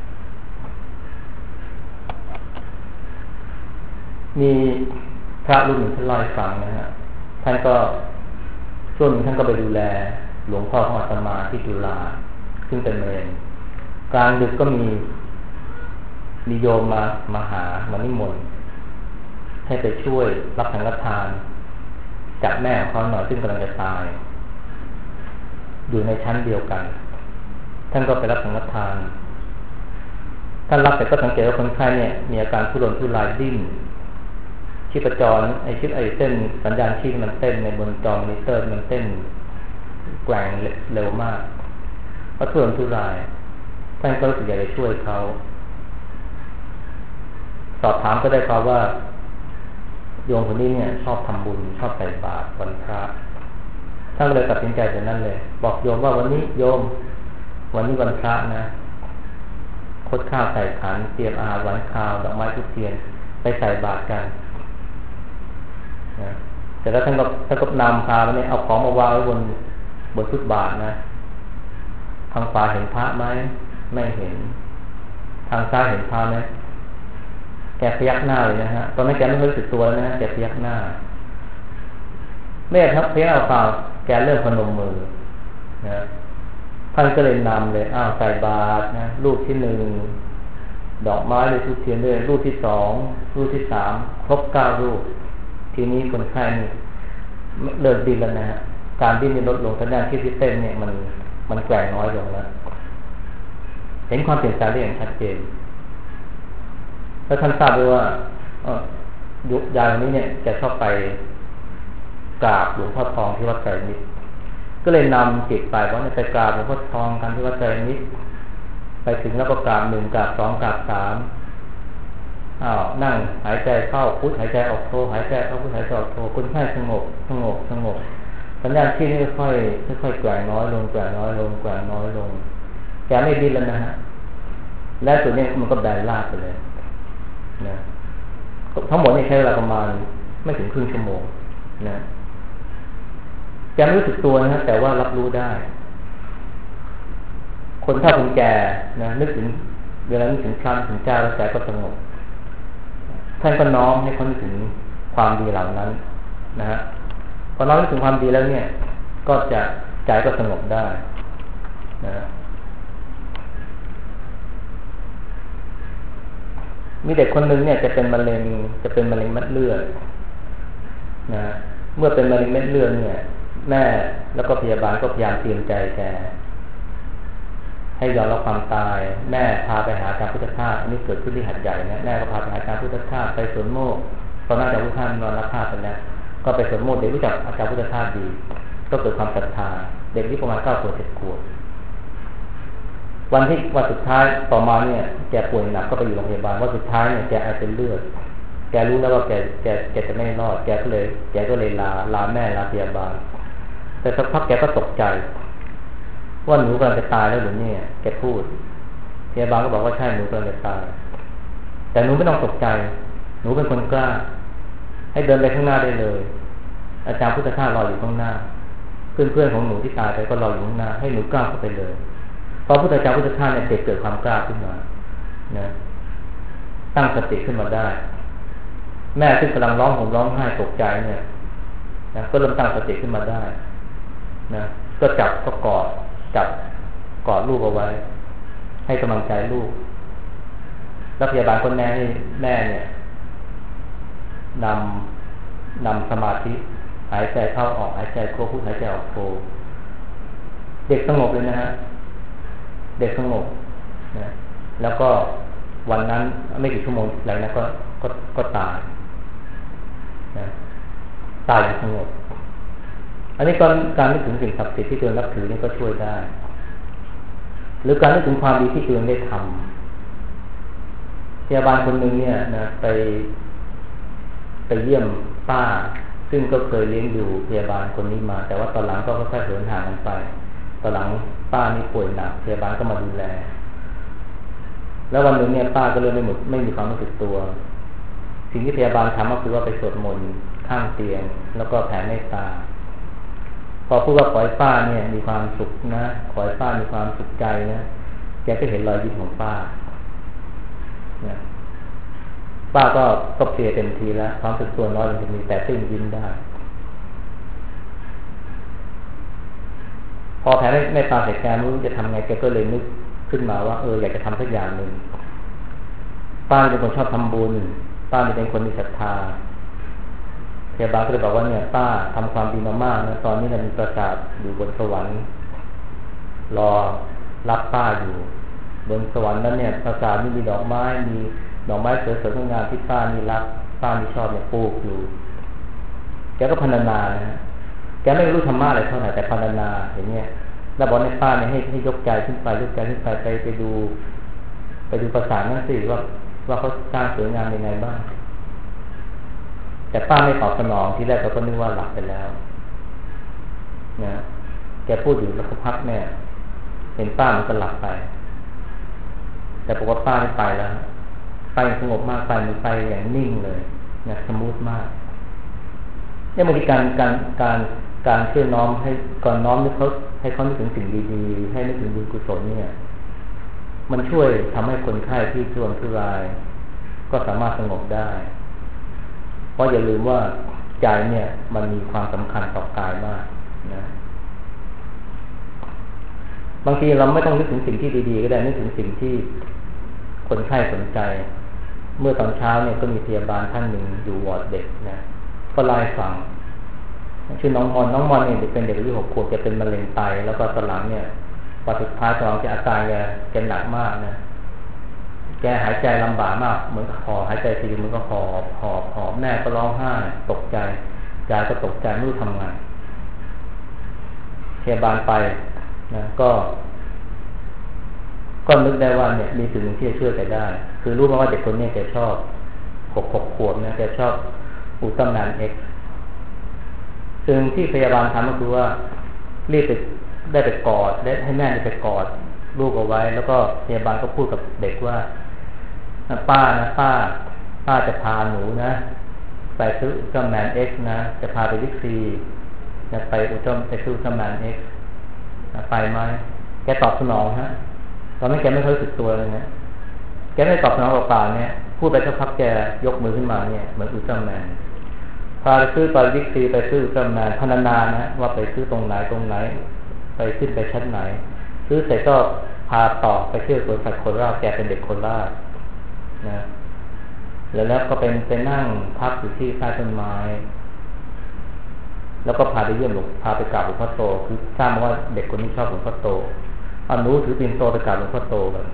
Speaker 1: มีพระรูปหนึ่งท่านเล่าให้ฟังนะฮะท่านก็ช่วงนึงท่านก็ไปดูแลหลวงพ่อของอาตมาที่จุฬาซึ่งเป็นมะเร็งกลางดึกก็มีโยมมาหามานิมนต์ให้ไปช่วยรับสังฆทานจากแม่ของเขาหน่อยซึ่งกำลังจะตายอยู่ในชั้นเดียวกันท่านก็ไปรับสังฆทานท่านรับแต่ก็สังเกตว่าคนไข้เนี่ยมีอาการทุรนทุรายดิ้นชีพจรเส้นสัญญาณชีพมันเต้นในบนจอมอนิเตอร์มันเต้นแกว่งเร็วมากเพราะทุรนทุรายท่านก็รู้สึกอยากจะช่วยเขาสอบถามก็ได้ครับว่าโยมคนนี้เนี่ยชอบทำบุญชอบใส่บาตรวันพระท่านก็เลยตัดสินใจจากนั้นเลยบอกโยมว่าวันนี้โยมวันนี้วันพระนะคดข้าวใส่ขันเตรียมอาหารหวานข้าวดอกไม้ทุกเทียนไปใส่บาตรกันนะแต่แล้วท่านก็นำพาไปเนี่ยเอาของมาวางไว้บนฟุตบาทนะทางขวาเห็นพระไหมไม่เห็นทางซ้ายเห็นพระไหมแกพยักหน้าเลยนะฮะตอนนั้นแกไม่รู้สึกตัวนะฮะแกพยักหน้าไม่ครับพยักเอาเปล่าแกเริ่มพนมมือนะท่านก็เลยนำเลยใส่บาตรนะรูปที่1ดอกไม้เลยทุกเทียนเลยรูปที่2รูปที่3ครบ9รูปทีนี้คนไข้นี่เลิกดิ้นแล้วนะฮะการดิ้นนี่ลดลงสัญญาณที่เต้นเนี่ยมันแกว่งน้อยลงแล้วเห็นความเปลี่ยนแปลงได้อย่างชัดเจนแล้วท่านทราบด้วยว่ายายคนนี้เนี่ยจะชอบไปกราบหลวงพ่อทองที่วัดไตรมิตรก็เลยนำจิตไปว่าไปกราบหลวงพ่อทองกันที่วัดไตรมิตรไปถึงแล้วก็กราบ1กราบ2กราบ3นั่งหายใจเข้าพุทหายใจออกโทหายใจเข้าพุทหายใจออกโทคนไข้สงบสัญญาณที่นี่ค่อยแกว่งน้อยลงแกว่งน้อยลงแกว่งน้อยลงแกไม่ดิ้นแล้วนะฮะและส่วนนี้มันก็แบนราบไปเลยนะทั้งหมดนี่ใช้เวลาประมาณไม่ถึงครึ่งชั่วโมงนะแกไม่รู้สึกตัวนะแต่ว่ารับรู้ได้คนเฒ่าคนแก่นะนึกถึงเวลานึกถึงพระถึงเจ้าแล้วใจก็สงบท่านก็น้อมให้เขานึกถึงความดีเหล่านั้นนะฮะพอน้อมนึกถึงความดีแล้วเนี่ยก็จะใจก็สงบได้นะมีเด็กคนหนึ่งเนี่ยจะเป็นมะเร็งเม็ดเลือดนะเมื่อเป็นมะเร็งเม็ดเลือดเนี่ยแม่แล้วก็พยาบาลก็พยายามเตือนใจแกให้ยอมรับความตายแม่พาไปหาอาจารย์พุทธทาสอันนี้เกิดขึ้นที่หัดใหญ่นะแม่ก็พาไปหาอาจารย์พุทธทาสไปสวนโมกข์ตอนนั้นอาจารย์พุทธทาสนอนรับทาสไปแล้วก็ไปสวนโมกข์เด็กรู้จักอาจารย์พุทธทาสดีก็เกิดความศรัทธาเด็กที่ประมาณ9 ขวบ 10 ขวบวันสุดท้ายต่อมาเนี่ยแกป่วยหนักก็ไปอยู่โรงพยาบาลวันสุดท้ายเนี่ยแกไอเป็นเลือดแกรู้แล้วว่าแกจะไม่รอดแกก็เลยลาแม่ลาพยาบาลแต่สักพักแกก็ตกใจว่าหนูกำลังจะตายแล้วหรือเนี่ยแกพูดพยาบาลก็บอกว่าใช่หนูกำลังจะตายแต่หนูไม่ต้องตกใจหนูเป็นคนกล้าให้เดินไปข้างหน้าได้เลยอาจารย์พุทธทาสรออยู่ข้างหน้าเพื่อนของหนูที่ตายไปก็รออยู่ข้างหน้าให้หนูกล้าเข้าไปเลยพอพุทธเจ้าพุทธทาสเนี่ยเกิดความกล้าขึ้นมานะตั้งสติขึ้นมาได้แม่ซึ่งกำลังร้องห่มร้องไห้ตกใจเนี่ยนะก็เริ่มตั้งสติขึ้นมาได้นะก็กอดลูกเอาไว้ให้กำลังใจลูกแล้วพยาบาลคนแม่เนี่ยนำสมาธิหายใจเข้าออกหายใจเข้าพุทหายใจออกโทเด็กสงบเลยนะฮะเด็กสงบนะแล้วก็วันนั้นไม่กี่ชั่วโมงหลังนั้นก็ตายนะตายอย่างสงบอันนี้การนึกถึงสิ่งศักดิ์สิทธิ์ที่ตัวนับถือนี่ก็ช่วยได้หรือการนึกถึงความดีที่ตัวได้ทำพยาบาลคนหนึ่งเนี่ยนะไปเยี่ยมป้าซึ่งก็เคยเลี้ยงดูพยาบาลคนนี้มาแต่ว่าตอนหลังก็ค่อยๆเหินห่างกันไปตอนหลังป้านี่ป่วยหนักพยาบาลก็มาดูแลแล้ววันหนึ่งเนี่ยป้าก็เลยไม่มีความรู้สึกตัวสิ่งที่พยาบาลทำก็คือว่าไปสวดมนต์ข้างเตียงแล้วก็แผ่เมตตาพอพูดว่าขอให้ป้าเนี่ยมีความสุขนะขอให้ป้ามีความสุขใจนะแกก็เห็นรอยยิ้มของป้าเนี่ยป้าก็เพลียเต็มทีแล้วความสึกตัวน้อยมันจะมีแต่ตื้นยิ้มได้พอแผ่ไม่ตาเสร็จแกไม่รู้จะทำไงแกก็เลยนึกขึ้นมาว่าอยากจะทำสักอย่างหนึ่งป้าเป็นคนชอบทำบุญป้าเป็นคนมีศรัทธาพยาบาลก็เลยบอกว่าเนี่ยป้าทำความดีมามากนะตอนนี้เรามีปราสาทอยู่บนสวรรค์รอรับป้าอยู่บนสวรรค์นั้นเนี่ยปราสาทนี่มีดอกไม้มีดอกไม้สวยๆงามที่ป้านี่รักป้านี่ชอบเนี่ยปลูกอยู่แกก็พรรณนานะฮะแกไม่รู้ธรรมะอะไรเท่าไหร่แต่พรรณนาอย่างเงี้ยแล้วบอกในป้าเนี่ยให้ยกใจขึ้นไปไปดูปราสาทนั่นสิว่าเขาสร้างสวยงามยังไงบ้างแต่ป้าไม่ตอบสนองที่แรกก็นึกว่าหลับไปแล้วนะแกพูดอยู่แล้วพักเนี่ยเห็นป้ามันก็หลับไปแต่ปรากฏป้าไม่ไปแล้วไปสงบมากไปมันไปอย่างนิ่งเลยนะสมูทมากเนี่ยบางทีการช่วยน้อมให้ก่อนน้อมให้เขานึกถึงสิ่งดีๆให้นึกถึงบุญกุศลเนี่ยมันช่วยทำให้คนไข้ที่ทุรนทุรายก็สามารถสงบได้เพราะอย่าลืมว่าใจเนี่ยมันมีความสำคัญต่อกายมากนะบางทีเราไม่ต้องนึกถึงสิ่งที่ดีๆก็ได้นึกถึงสิ่งที่คนไข้สนใจเมื่อตอนเช้าเนี่ยก็มีพยาบาลท่านหนึ่งอยู่วอร์ดเด็กนะก็ไล่ฟังชื่อน้องมอนเนี่ยเป็นเด็กอายุ6 ขวบจะเป็นมะเร็งไตแล้วก็ตอนหลังเนี่ยพอสุดท้ายตอนจะอาการแกหนักมากนะแกหายใจลำบากมากเหมือนกับหอบหายใจทีเหมือนกับหอบแม่ก็ร้องไห้ตกใจยายก็ตกใจไม่รู้ทำไงพยาบาลไปนะก็นึกได้ว่าเนี่ยมีสิ่งหนึ่งที่จะช่วยแกได้คือรู้มาว่าเด็กคนนี้แกชอบ6 ขวบนะแกชอบอุลตร้าแมน X ซึ่งที่พยาบาลทำก็คือว่ารีบได้ไปกอดได้ให้แม่ไปกอดลูกเอาไว้แล้วก็พยาบาลก็พูดกับเด็กว่าป้าจะพาหนูนะไปซื้ออุลตร้าแมน X นะจะพาไปบิ๊กซีจะไปซื้ออุลตร้าแมน X ไปไหมแกตอบสนองฮะตอนนั้นแกไม่เคยรู้สึกตัวเลยนะแกไม่ตอบสนองเปล่าๆเนี่ยพูดไปสักพักแกยกมือขึ้นมาเนี่ยเหมือนอุลตร้าแมนพาไปซื้อไปบิ๊กซีไปซื้ออุลตร้าแมนพรรณนานะว่าไปซื้อตรงไหนไปขึ้นไปชั้นไหนซื้อเสร็จก็พาต่อไปเที่ยวสวนสัตว์โคราชแกเป็นเด็กโคราชนะแล้วก็เป็นนั่งพักอยู่ที่ใต้ต้นไม้แล้วก็พาไปเยี่ยมพาไปกราบหลวงพ่อโตคือทราบมาว่าเด็กคนนี้ชอบหลวงพ่อโตหนูถือปิ่นโตไปกราบหลวงพ่อโตกัน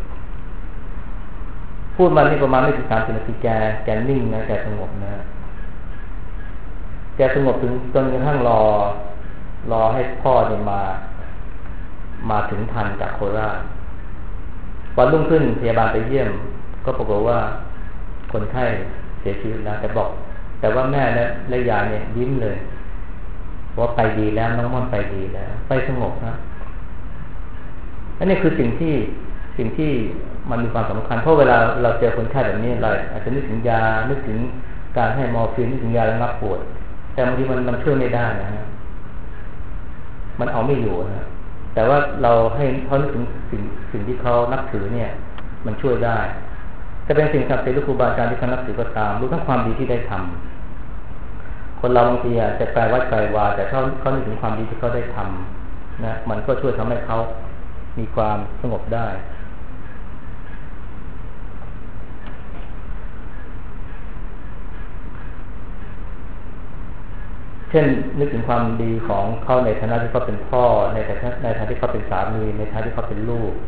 Speaker 1: พูดมานี่ประมาณไม่ถึง30 นาทีแกนิ่งนะแกสงบนะแกสงบถึงจนกระทั่งรอให้พ่อเนี่ยมาถึงทันจากโคราชวันรุ่งขึ้นพยาบาลไปเยี่ยมก็ปรากฏว่าคนไข้เสียชีวิตแล้วแต่ว่าแม่และยายเนี่ยยิ้มเลยว่าไปดีแล้วน้องม่อนไปดีแล้วไปสงบนะอันนี้คือสิ่งที่มันมีความสำคัญเพราะเวลาเราเจอคนไข้แบบนี้เราอาจจะนึกถึงยานึกถึงการให้มอร์ฟีนนึกถึงยาระงับปวดแต่บางทีมันช่วยไม่ได้นะฮะมันเอาไม่อยู่นะแต่ว่าเราให้เขานึกถึงสิ่งที่เขานับถือเนี่ยมันช่วยได้จะเป็นสิ่งศักดิ์สิทธิ์หรือครูบาอาจารย์ที่เขานับถือก็ตามรู้ทั้งความดีที่ได้ทำคนเราบางทีอาจจะไกลวัดไกลวาแต่เขานึกถึงความดีที่เขาได้ทำนะมันก็ช่วยทำให้เขามีความสงบได้เช่นนึกถึงความดีของเขาในฐานะที่เขาเป็นพ่อในฐานะที่เขาเป็นสามีในฐานะที่เขาเป็นลูก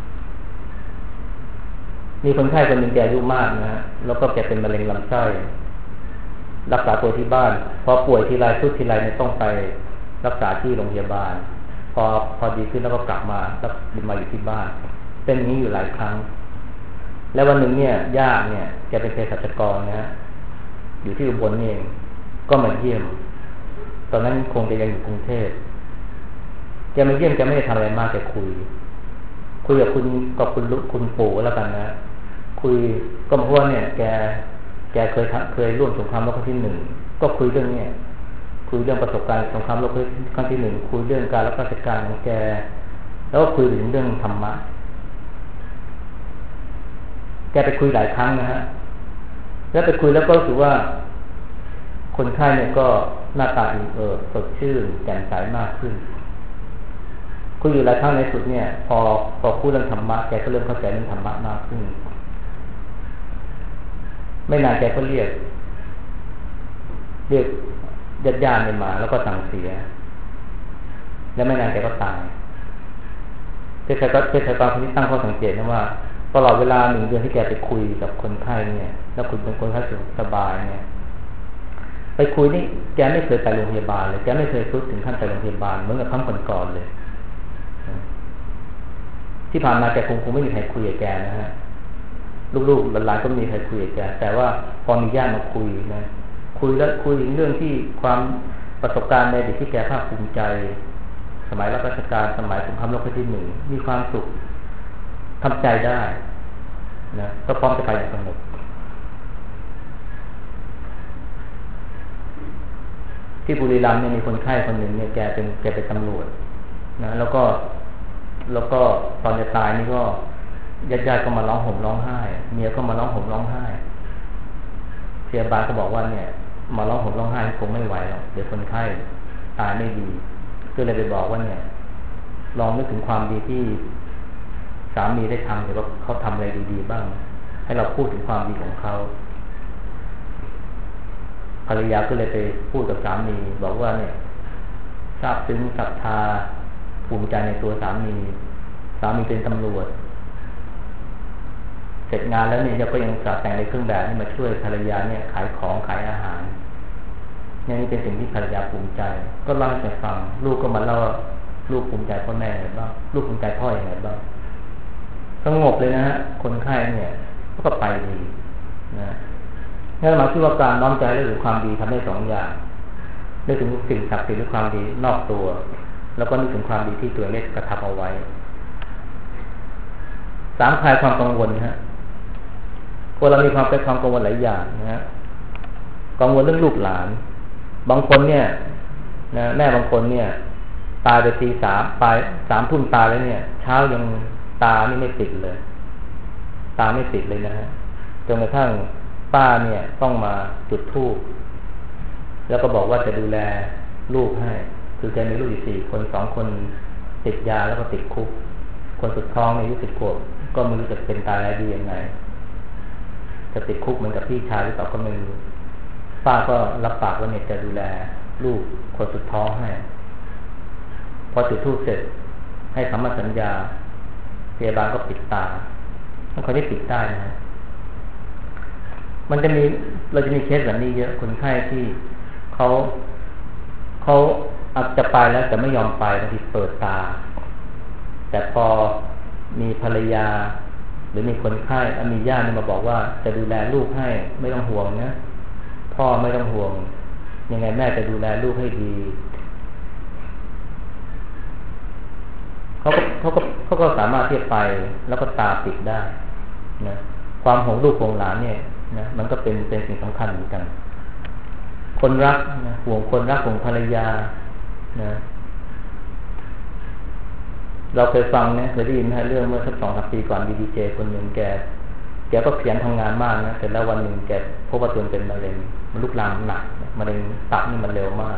Speaker 1: มีคนไข้คนหนึ่งแกอายุมากนะแล้วก็แกเป็นมะเร็งลำไส้รักษาตัวที่บ้านพอป่วยทีไรสุดทีไรเนี่ยต้องไปรักษาที่โรงพยาบาลพอดีขึ้นแล้วก็กลับมาแล้วมาอยู่ที่บ้านเป็นอย่างนี้อยู่หลายครั้งแล้ววันหนึ่งเนี่ยญาติเนี่ยแกเป็นเภสัชกรนะอยู่ที่อุบลนี่เองก็มาเยี่ยมตอนนั้นคงจะยังอยู่กรุงเทพแกมาเยี่ยมแกไม่ได้ทำอะไรมากแกคุยกับคุณปู่แล้วกันนะคุยก็เพราะว่าเนี่ยแกเคยร่วมสงครามโลกครั้งที่หนึ่งก็คุยเรื่องเนี่ยคุยเรื่องประสบการณ์สงครามโลกครั้งที่หนึ่งคุยเรื่องการรับราชการของแกแล้วก็คุยถึงเรื่องธรรมะแกไปคุยหลายครั้งนะฮะแล้วไปคุยแล้วก็รู้สึกว่าคนไข้เนี่ยก็หน้าตาอิ่มเอิบสดชื่นแจ่มใสมากขึ้นคุยอยู่หลายครั้งในสุดเนี่ยพอพูดเรื่องธรรมะแกก็เริ่มเข้าใจเรื่องธรรมะมากขึ้นไม่นานแกก็เรียกญาติๆมาแล้วก็สั่งเสียแล้วไม่นานแกก็ตายเภสัชกรคนนี้ตั้งข้อสังเกตนะว่าตลอดเวลา1 เดือนที่แกไปคุยกับคนไข้เนี่ยแล้วคุณเป็นคนไข้สบายเนี่ยไปคุยนี่แกไม่เคยไปโรงพยาบาลเลยแกไม่เคยพูดถึงขั้นไปโรงพยาบาลเหมือนกับครั้งก่อนๆเลยที่ผ่านมาแกคงไม่มีใครคุยกับแกนะฮะลูกๆหลานๆก็ไม่มีใครคุยกับแกแต่ว่าพอมีญาติมาคุยนะคุยถึงเรื่องที่ความประสบการณ์ในอดีตที่แกภาคภูมิใจสมัยรับราชการสมัยสงครามโลกครั้งที่ 1มีความสุขทำใจได้นะก็พร้อมจะไปอย่างสงบที่บุรีรัมย์เนี่ยมีคนไข้คนหนึ่งเนี่ยแกเป็นตำรวจนะแล้วก็ตอนจะตายนี่ก็ญาติก็มาร้องห่มร้องไห้เมียก็มาร้องห่มร้องไห้พยาบาลก็บอกว่าเนี่ยมาร้องห่มร้องไห้คงไม่ไหวหรอกเดี๋ยวคนไข้ตายไม่ดีก็เลยไปบอกว่าเนี่ยลองนึกถึงความดีที่สามีได้ทำหรือว่าเขาทำอะไรดีๆบ้างให้เราพูดถึงความดีของเขาภรรยาก็เลยไปพูดกับสามีบอกว่าเนี่ยซาบซึ้งศรัทธาภูมิใจในตัวสามีเป็นตำรวจเสร็จงานแล้วเนี่ยก็ยังจัดแต่งในเครื่องแบบนี่มาช่วยภรรยาเนี่ยขายของขายอาหารเนี่ยนี่เป็นสิ่งที่ภรรยาภูมิใจก็เล่าให้ฟังลูกก็มาเล่าลูกภูมิใจพ่อแม่อย่างไรบ้างลูกภูมิใจพ่ออย่างไรบ้างสงบเลยนะฮะคนไข้เนี่ยก็ไปดีนะนี่หมายถึงว่าการน้อมใจหรือความดีทำได้2 อย่างนึกถึงสิ่งศักดิ์สิทธิ์หรือความดีนอกตัวแล้วก็นึกถึงความดีที่ตัวเล็กกระทำเอาไว้3คลายความกังวลฮะคนเรามีความกังวลหลายอย่างนะฮะกังวลเรื่องลูกหลานบางคนเนี่ยนะแม่บางคนเนี่ยตายไปตี 3ปลาย3 ทุ่มตายแล้วเนี่ยเช้ายังตานี่ไม่ติดเลยตาไม่ติดเลยนะฮะจนกระทั่งป้าเนี่ยต้องมาจุดธูปแล้วก็บอกว่าจะดูแลลูกให้คือแกมีลูกอยู่4 คน2 คนติดยาแล้วก็ติดคุกคนสุดท้องอายุ10 ขวบก็ไม่รู้จะเป็นตายร้ายดียังไงจะติดคุกเหมือนกับพี่ชายหรือเปล่าก็ไม่รู้ป้าก็รับปากว่าเนี่ยจะดูแลลูกคนสุดท้องให้พอจุดธูปเสร็จให้คำมั่นสัญญาพยาบาลก็ปิดตาต้องคอยได้ปิดได้นะเราจะมีเคสแบบนี้เยอะคนไข้ที่เขาอาจจะไปแล้วแต่ไม่ยอมไปบางทีเปิดตาแต่พอมีภรรยาหรือมีคนไข้มีญาติมาบอกว่าจะดูแลลูกให้ไม่ต้องห่วงนะพ่อไม่ต้องห่วงยังไงแม่จะดูแลลูกให้ดีเขาก็สามารถที่จะไปแล้วก็ตาปิดได้นะความห่วงลูกห่วงหลานเนี่ยนะมันก็เป็นสิ่งสำคัญเหมือนกันคนรักนะห่วงคนรักของภรรยานะเราเคยฟังเนี่ยเคยได้ยินเรื่องเมื่อสัก 2-3 ปีก่อนดีเจคนหนึ่งแกก็ขยันทำงานมากนะแต่แล้ววันหนึ่งแกพบว่าตัวเป็นมะเร็งมันลุกลามหนักมะเร็งตับนี่มันเร็วมาก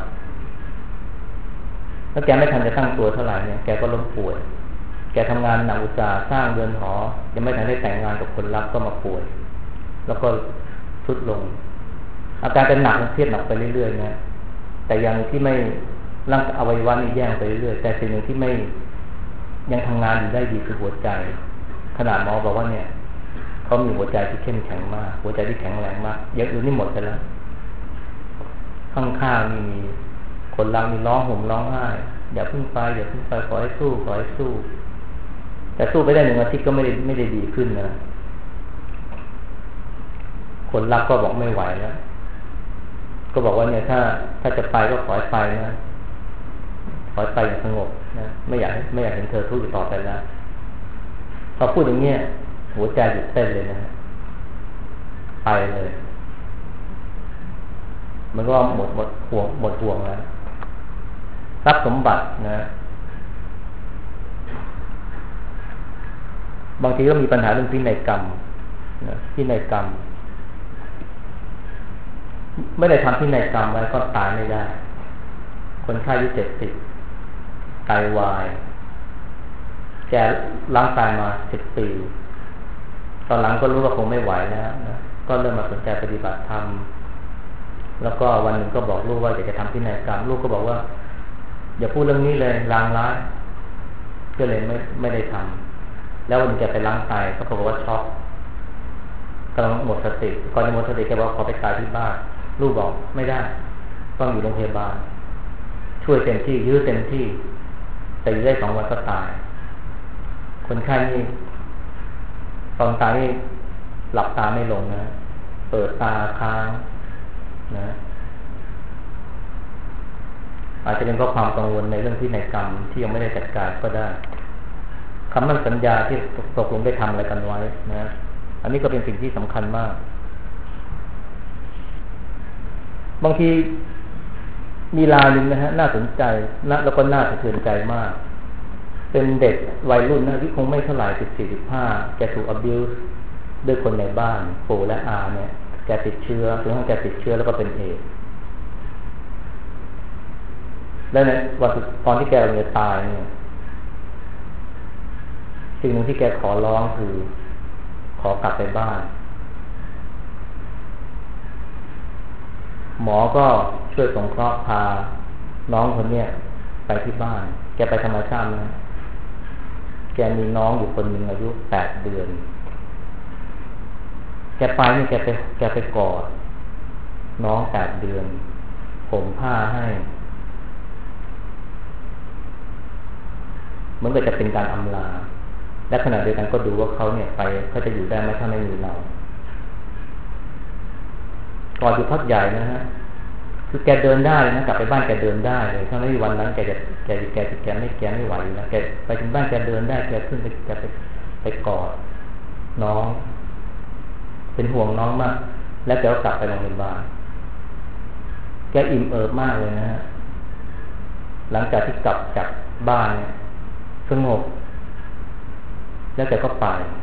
Speaker 1: แล้วแกไม่ทันจะตั้งตัวเท่าไหร่เนี่ยแกก็ล้มป่วยแกทำงานหนักอุตสาห์สร้างเรือนหอยังไม่ทันได้แต่งงานกับคนรักก็มาป่วยแล้วก็ทรุดลงอาการจะหนักเครียดหนักไปเรื่อยๆนะแต่อย่างที่ไม่ร่างอวัยวะนี่แย่งไปเรื่อยๆแต่สิ่งหนึ่งที่ไม่ยังทำงานอยู่ได้ดีคือหัวใจขนาดหมอบอกว่าเนี่ยเขามีหัวใจที่เข้มแข็งมากหัวใจที่แข็งแรงมากอย่างอื่นนี่หมดไปแล้วข้างๆมีคนรักมีร้องห่มร้องไห้อย่าพึ่งไปขอให้สู้แต่สู้ไปได้1 อาทิตย์ก็ไม่ได้ดีขึ้นนะคนรักก็บอกไม่ไหวแล้วก็บอกว่าเนี่ยถ้าจะไปก็ขอให้ไปนะขอให้ไปอย่างสงบนะไม่อยากเห็นเธอทุกข์อยู่ต่อไปแล้วพอพูดอย่างเงี้ยหัวใจหยุดเต้นเลยนะไปเลยมันก็หมดห่วงแล้วทรัพย์สมบัตินะบางทีก็มีปัญหาเรื่องพินัยกรรมนะพินัยกรรมไม่ได้ทำพินัยกรรมไว้ก็ตายไม่ได้คนไข้อายุ70ไตวายแกล้างตายมา10 ปีตอนหลังก็รู้ว่าคงไม่ไหวแล้วนะก็เริ่มมาสนใจปฏิบัติธรรมแล้วก็วันหนึ่งก็บอกลูกว่าอยากจะทำพินัยกรรมลูกก็บอกว่าอย่าพูดเรื่องนี้เลยลางร้ายก็เลยไม่ได้ทำแล้ววันนี้แกไปล้างไตก็บอกว่าช็อกกำลังหมดสติก่อนจะหมดสติแกบอกขอไปตายที่บ้านลูกบอกไม่ได้ต้องอยู่โรงพยาบาลช่วยเต็มที่ยื้อเต็มที่แต่อยู่ได้2 วันก็ตายคนไข้นี่ตอนตายนี่หลับตาไม่ลงนะเปิดตาค้างนะอาจจะเป็นเพราะความกังวลในเรื่องพินัยกรรมที่ยังไม่ได้จัดการก็ได้คำมั่นสัญญาที่ตกลงได้ทำอะไรกันไว้นะอันนี้ก็เป็นสิ่งที่สำคัญมากบางทีมีรายหนึ่งนะฮะน่าสนใจแล้วก็น่าสะเทือนใจมากเป็นเด็กวัยรุ่นนะที่คงไม่เท่าไหร่14-15แกถูก abuse ด้วยคนในบ้านปู่และอาเนี่ยแกติดเชื้อถึงขั้นแกติดเชื้อแล้วก็เป็นเอดส์แล้วในวันตอนที่แกจะตายเนี่ยสิ่งหนึ่งที่แกขอร้องคือขอกลับไปบ้านหมอก็ช่วยสงเคราะห์พาน้องคนเนี้ยไปที่บ้านแกไปธรรมชาตินะแกมีน้องอยู่คนหนึ่งอายุ8 เดือนแกไปนี่แกไปกอดน้อง8 เดือนผมผ้าให้เหมือนกับจะเป็นการอำลาและขณะเดียวกันก็ดูว่าเขาเนี่ยไปเขาจะอยู่ได้ไหมถ้าไม่มีเรากอดอยู่พักใหญ่นะฮะคือแกเดินได้นะกลับไปบ้านแกเดินได้เลยถ้าไม่มีวันนั้นแกไม่ไหวอยู่แล้วแกไปถึงบ้านแกเดินได้แกขึ้นไปกอดน้องเป็นห่วงน้องมากแล้วแกก็กลับไปโรงพยาบาลแกอิ่มเอิบมากเลยนะฮะหลังจากที่กลับจากบ้านเนี่ยสงบแล้วแกก็ไป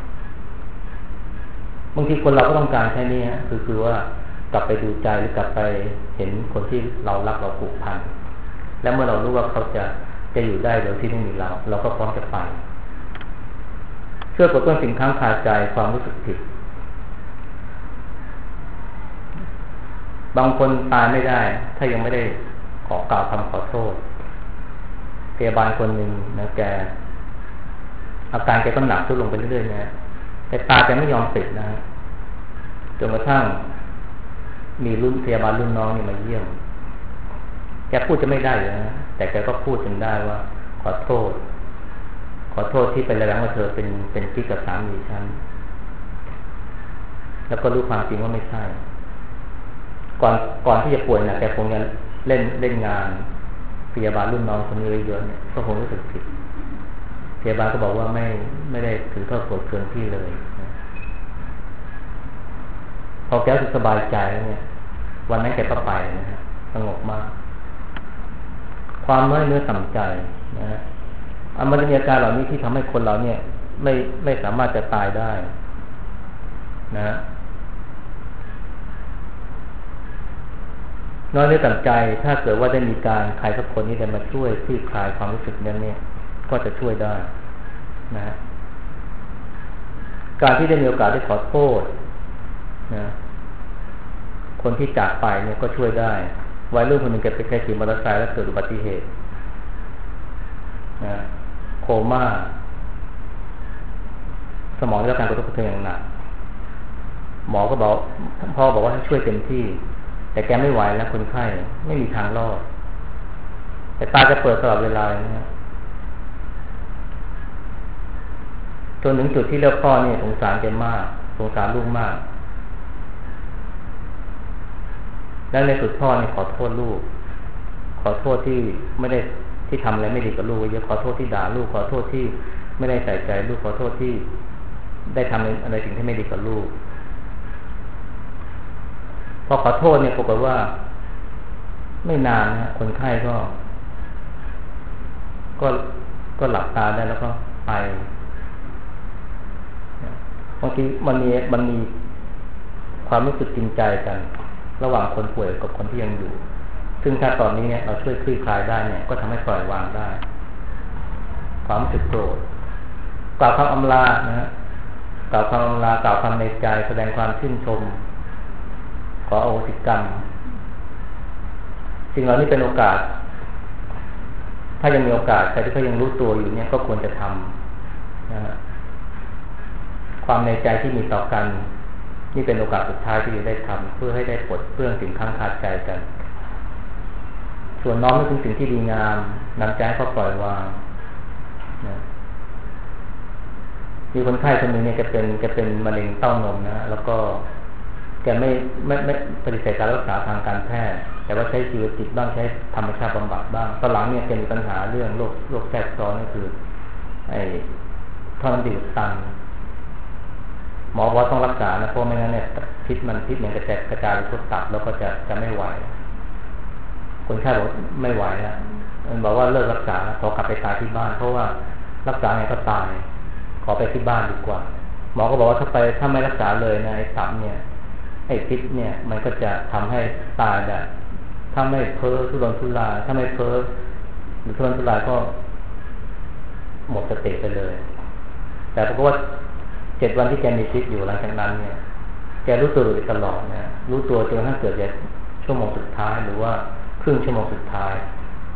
Speaker 1: บางทีคนเราก็ต้องการแค่นี้คือว่ากลับไปดูใจหรือกลับไปเห็นคนที่เรารักเราผูกพันแล้วเมื่อเรารู้ว่าเขาจะอยู่ได้โดยที่ไม่มีเราก็พร้อมจะไปเพื่อกดต้นสิ่งค้างคาใจความรู้สึกผิดบางคนตายไม่ได้ถ้ายังไม่ได้ขอกล่าวคำขอโทษพยาบาลคนหนึ่งนะแกอาการแกก็หนักทุกลงไปเรื่อยๆนะแต่ตาแกไม่ยอมปิดนะจนกระทั่งมีพยาบาลรุ่นน้องนี่มาเยี่ยมแกพูดจะไม่ได้เลยนะแต่แกก็พูดจนได้ว่าขอโทษที่เป็นระแวงว่าเธอเป็นกิ๊กกับสามีฉันแล้วก็รู้ความจริงว่าไม่ใช่ก่อนที่จะป่วยนะแกคงจะเล่นงานพยาบาลรุ่นน้องคนนี้เยอะเนี่ยก็คงรู้สึกผิดพยาบาลก็บอกว่าไม่ได้ถือโทษโกรธเคืองพี่เลยนะพอแกรู้สึกสบายใจเนี่ยวันนั้นแกก็ไปนะฮะสงบมากความน้อยเนื้อต่ำใจนะฮะมันจะมีอาการเหล่านี้ที่ทำให้คนเราเนี่ยไม่สามารถจะตายได้นะน้อยเนื้อต่ำใจถ้าเกิดว่าได้มีการใครสักคนนี้ได้มาช่วยคลี่คลายความรู้สึกนั้นเนี่ยก็จะช่วยได้นะ การที่ได้มีโอกาสได้ขอโทษนะคนที่จากไปเนี่ยก็ช่วยได้วัยรุ่นคนหนึ่งแกขี่มอเตอร์ไซค์แล้วเกิดอุบัติเหตุนะโคม่าสมองได้รับการกระทบกระเทือนอย่างหนักหมอก็บอกพ่อบอกว่าให้ช่วยเต็มที่แต่แกไม่ไหวแล้วคนไข้ไม่มีทางรอดแต่ตาจะเปิดตลอดเวลาเนี่ยจนถึงจุดที่เลือกพ่อเนี่ยสงสารแกมากสงสารลูกมากแล้วในสุดพ่อเนี่ยขอโทษลูกขอโทษที่ไม่ได้ที่ทำอะไรไม่ดีกับลูกเยอะขอโทษที่ด่าลูกขอโทษที่ไม่ได้ใส่ใจลูกขอโทษที่ได้ทำอะไรสิ่งที่ไม่ดีกับลูกพอขอโทษเนี่ยปรากฏว่าไม่นานนะคนไข้ก็หลับตาได้แล้วก็ไปบางทีมันมีความรู้สึกจริงใจกันระหว่างคนป่วยกับคนที่ยังอยู่ซึ่งถ้าตอนนี้เนี่ยเราช่วยคลี่คลายได้เนี่ยก็ทำให้ปล่อยวางได้ความรู้สึกโกรธกล่าวคำอำลานะฮะกล่าวคำอำลากล่าวคำในใจแสดงความชื่นชมขออโหสิกรรมสิ่งเหล่านี้เป็นโอกาสถ้ายังมีโอกาสใครที่เขายังรู้ตัวอยู่เนี่ยก็ควรจะทำนะฮะความในใจที่มีต่อกันนี่เป็นโอกาสสุดท้ายที่จะได้ทำเพื่อให้ได้ปลดเปลื้องสิ่งค้างคาใจกันส่วนน้อมนึกถึงสิ่งที่ดีงามนำใจให้เขาปล่อยวางนะมีคนไข้คนหนึ่งเนี่ยแกเป็นมะเร็งเต้านมนะแล้วก็แกไม่ปฏิเสธการรักษาทางการแพทย์แต่ว่าใช้ชีวจิตบ้างใช้ธรรมชาติบำบัดบ้างตอนหลังเนี่ยแกมีปัญหาเรื่องโรคแทรกซ้อนนั่นคือไอ้ท่อน้ำดีอุดตันหมอบอกว่าต้องรักษานะเพราะไม่งั้นเนี่ยพิษมันกระจายไปทั่วตับแล้วก็จะไม่ไหวคนไข้บอกไม่ไหวแล้วมันบอกว่าเลิกรักษาขอกลับไปตายที่บ้านเพราะว่ารักษาไงก็ตายขอไปที่บ้านดีกว่าหมอก็บอกว่าถ้าไม่รักษาเลยนะไอ้ตับเนี่ยไอ้พิษเนี่ยมันก็จะทำให้ตายได้ถ้าไม่เพ้อทุรนทุรายถ้าไม่เพ้อหรือทุรนทุรายก็หมดสติไปเลยแต่ปรากฏว่า7 วันที่แกมีชีวิตอยู่หลังจากนั้นเนี่ยแกรู้ตัวอยู่ตลอดนะรู้ตัวจนกระทั่งเกิดชั่วโมงสุดท้ายหรือว่าครึ่งชั่วโมงสุดท้าย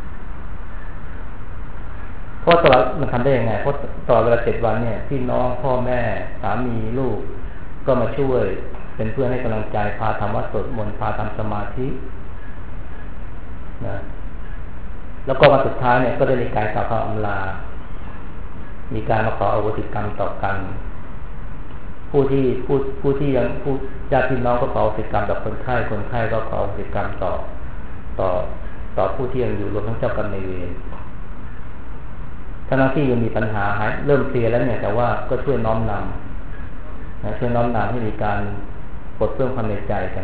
Speaker 1: เพราะตลอดมันทำได้ยังไงเพราะตลอดเวลา7 วันเนี่ยพี่น้องพ่อแม่สามีลูกก็มาช่วยเป็นเพื่อนให้กำลังใจพาทำวัดสวดมนต์พาทำสมาธินะแล้วก็วันสุดท้ายเนี่ยก็ได้มีการกล่าวคำอำลามีการมาขออโหสิกรรมต่อกันผู้ที่ยังผู้ญาติพี่น้องก็ขออโหสิกรรมกับคนไข้ก็ขออโหสิกรรมต่อผู้ที่ยังอยู่รวมทั้งเจ้ากรรมนายเวรทั้งที่ยังมีปัญหาเริ่มเคลียร์แล้วเนี่ยแต่ว่าก็ช่วยน้อมนำนะช่วยน้อมนำให้มีการปลดเปลื้องความในใจกัน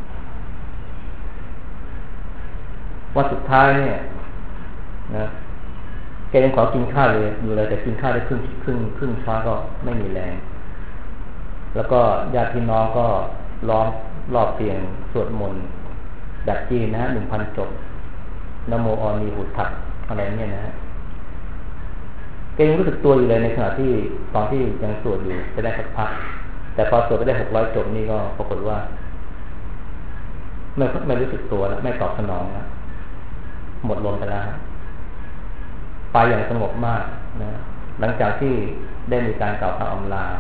Speaker 1: วันสุดท้ายเนี่ยนะแกยังขอกินข้าวอยู่เลยแต่กินข้าวได้ครึ่งช้อนก็ไม่มีแรงแล้วก็ญาติพี่น้องก็ล้อมรอบเตียงสวดมนต์แบบจีนนะฮะ 1,000 จบนะโมอนีหุทักอะไรเนี่ยนะฮะแกยังรู้สึกตัวอยู่เลยในขณะที่ตอนที่ยังสวดอยู่จะได้สักพักแต่พอสวดไปได้600 จบนี่ก็ปรากฏว่าไม่รู้สึกตัวแล้วไม่ตอบสนองแล้วหมดลมไปแล้วไปอย่างสงบมากนะหลังจากที่ได้มีการกล่าวคำอำลา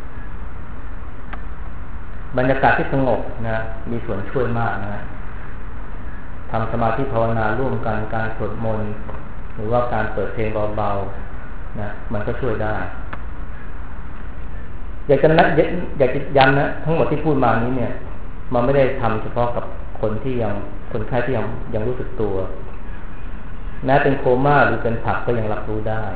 Speaker 1: บรรยากาศที่สงบนะมีส่วนช่วยมากนะทำสมาธิภาวนาร่วมกันการสวดมนต์หรือว่าการเปิดเพลงเบาๆนะมันก็ช่วยได้อยากจะย้ำนะทั้งหมดที่พูดมานี้เนี่ยมันไม่ได้ทำเฉพาะกับคนไข้ที่ยังรู้สึกตัวแม้เป็นโคม่าหรือเป็นผักก็ยังรับรู้ได้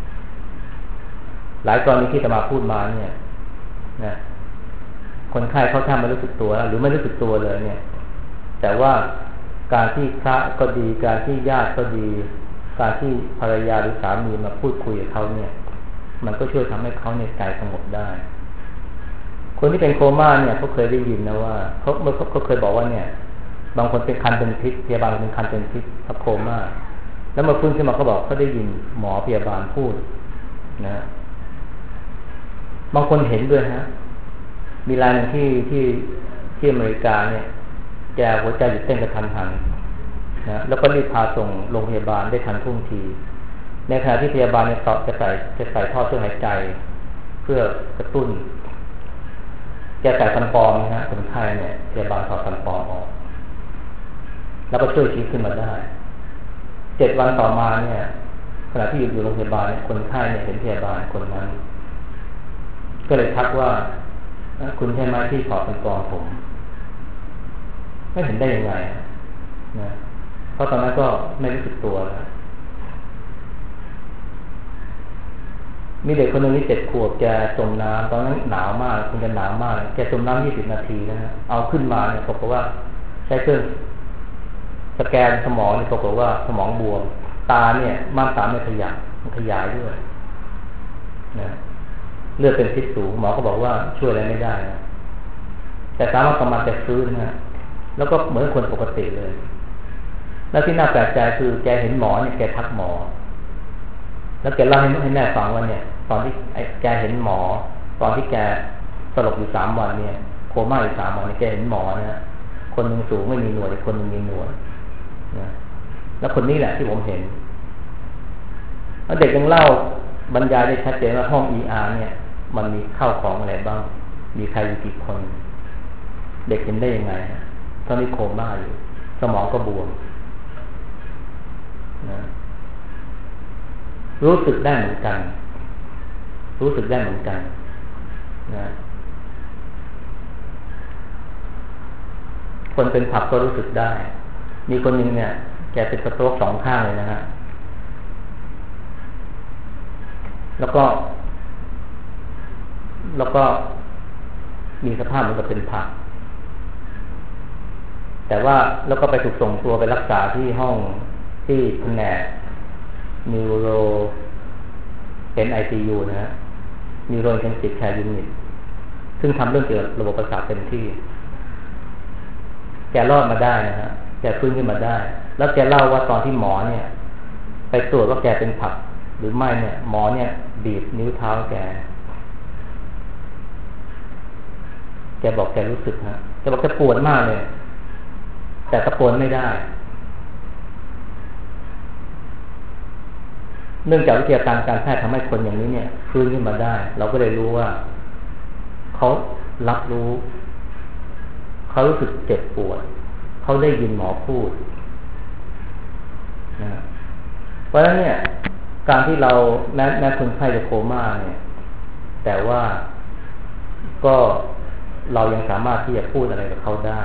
Speaker 1: หลายกรณีที่จะมาพูดมาเนี่ยนะคนไข้เขาแทบไม่รู้สึกตัวหรือไม่รู้สึกตัวเลยเนี่ยแต่ว่าการที่พระก็ดีการที่ญาติก็ดีการที่ภรรยาหรือสามีมาพูดคุยกับเขาเนี่ยมันก็ช่วยทำให้เขาเนี่ยใจสงบได้คนที่เป็นโคม่าเนี่ยเขาเคยได้ยินนะว่าเขาเคยบอกว่าเนี่ยบางคนเป็นคันเป็นพิษพยาบาลเป็นคันเป็นพิษกับโคม่าแล้วมาฟื้นขึ้นมาเขาบอกเขาได้ยินหมอพยาบาลพูดนะบางคนเห็นด้วยฮะมีรายหนึ่งที่อเมริกาเนี่ยแกหัวใจหยุดเต้นกระทันหันนะแล้วก็รีบพาส่งโรงพยาบาลได้ทันท่วงทีในขณะที่พยาบาลเนี่ยจะใส่ท่อช่วยหายใจเพื่อกระตุ้นแกใส่ฟันปลอมนะฮะคนไข้เนี่ยพยาบาลถอดฟันปลอมออกแล้วก็ช่วยชีวิตขึ้นมาได้7 วันต่อมาเนี่ยขณะที่อยู่โรงพยาบาลเนี่ยคนไข้เนี่ยเห็นพยาบาลคนนั้นก็เลยทักว่าคุณใช่ไหมที่ถอดฟันปลอมผมไม่เห็นได้ยังไงนะเพราะตอนนั้นก็ไม่รู้สึกตัวแล้วมีเด็กคนหนึ่งที่7 ขวบแกจมน้ำตอนนั้นหนาวมากคงจะหนาวมากแกจมน้ำ20 นาทีนะฮะเอาขึ้นมาเนี่ยปรากฏว่าใช้เครื่องสแกนสมองเนี่ยปรากฏว่าสมองบวมตาเนี่ยม่านตาไม่ขยับมันขยายด้วยนะเลือดเป็นพิษสูงหมอก็บอกว่าช่วยอะไรไม่ได้นะแต่สามารถกำลังจะฟื้นนะแล้วก็เหมือนคนปกติเลยแล้วที่น่าแปลกใจคือแกเห็นหมอเนี่ยแกทักหมอแล้วแกเล่าให้แม่ฟังว่าเนี่ยตอนที่แกเห็นหมอตอนที่แกสลบอยู่3 วันเนี่ยโคม่าอยู่3 วันเนี่ยแกเห็นหมอนะคนหนึ่งสูงไม่มีหนวดอีกคนหนึ่งมีหนวดนะแล้วคนนี้แหละที่ผมเห็นแล้วเด็กยังเล่าบรรยายได้ชัดเจนว่าห้อง ER เนี่ยมันมีข้าวของอะไรบ้างมีใครอยู่กี่คนเด็กเห็นได้ยังไงตอนนี้โคม่าอยู่สมองก็บวมนะรู้สึกได้เหมือนกันนะคนเป็นผับก็รู้สึกได้มีคนหนึ่งเนี่ยแกเป็นสโตรก2 ข้างเลยนะฮะแล้วก็มีสภาพเหมือนกับเป็นผับแต่ว่าแล้วก็ไปถูกส่งตัวไปรักษาที่ห้องที่แผนกนิวโรเป็น ICU นะฮะนิวโรอินเทนซีฟแคร์ยูนิตซึ่งทำเรื่องเกี่ยวกับระบบประสาทเต็มที่แกรอดมาได้นะฮะแกฟื้นขึ้นมาได้แล้วแกเล่าว่าตอนที่หมอเนี่ยไปตรวจว่าแกเป็นผับหรือไม่เนี่ยหมอเนี่ยบีบนิ้วเท้าแกบอกแกรู้สึกฮะแกบอกแกปวดมากเลยแต่ตะโกนไม่ได้เนื่องจากวิทยาการการแพทย์ทำให้คนอย่างนี้เนี่ยฟื้นขึ้นมาได้เราก็เลยรู้ว่าเขารับรู้เขารู้สึกเจ็บปวดเขาได้ยินหมอพูดนะเพราะฉะนั้นเนี่ยการที่เราแม้คนไข้จะโคม่าเนี่ยแต่ว่าก็เรายังสามารถที่จะพูดอะไรกับเขาได้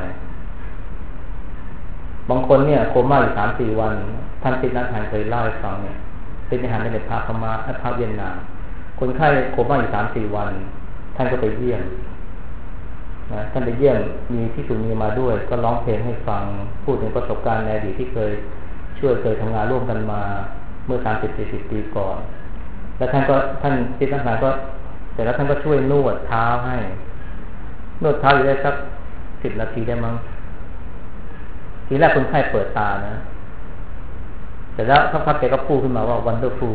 Speaker 1: บางคนเนี่ยโคม่าอยู่3-4 วันท่านติดนักทานเคยเล่าให้ฟังเนี่ยเป็นทหารในพม่าพระเวียดนามคนไข้โคม่าอยู่3-4 วันท่านก็ไปเยี่ยมนะท่านไปเยี่ยมมีที่สุนีมาด้วยก็ร้องเพลงให้ฟังพูดถึงประสบการณ์ในอดีตที่เคยทำงานร่วมกันมาเมื่อ30-40 ปีก่อนแล้วท่านติดนักทานก็เสร็จแล้วท่านก็ช่วยนวดเท้าให้นวดเท้าอยู่ได้สัก10 นาทีได้มั้งทีแรกคนไข้เปิดตานะแต่แล้วสักพักแกก็พูดขึ้นมาว่า wonderful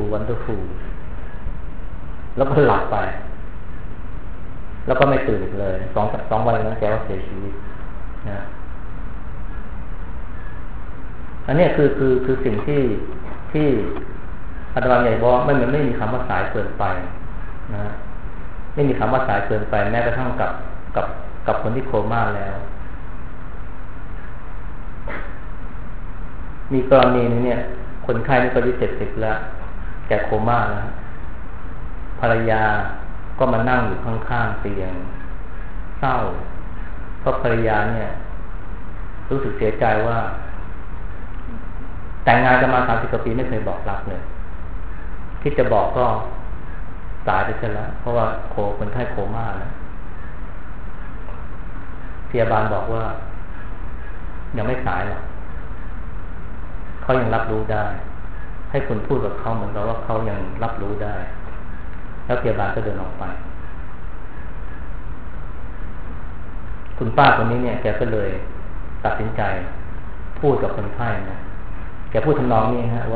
Speaker 1: แล้วก็หลับไปแล้วก็ไม่ตื่นอีกเลย2 วันนั้นแกก็เสียชีวิตนะอันนี้คือสิ่งที่อาจารย์ใหญ่บอกมันไม่มีคำว่าสายเกินไปนะไม่มีคำว่าสายเกินไปแม้กระทั่งกับคนที่โคม่าแล้วมีกรณีนึงเนี่ยคนไข้นี่ก็อายุ70แล้วแกโคม่าแล้วภรรยาก็มานั่งอยู่ข้างๆเตียงเศร้าเพราะภรรยาเนี่ยรู้สึกเสียใจว่าแต่งงานกันมา30 กว่าปีไม่เคยบอกรักเลยคิดจะบอกก็ตายไปซะแล้วเพราะว่าคนไข้โคม่าแล้วพยาบาลบอกว่ายังไม่สายหรอกเขายังรับรู้ได้ให้คุณพูดกับเขาเหมือนกับว่าเขายังรับรู้ได้แล้วพยาบาลก็เดินออกไปคุณป้าคนนี้เนี่ยแกก็เลยตัดสินใจพูดกับคนไข้นะแกพูดทำนองนี้ฮะ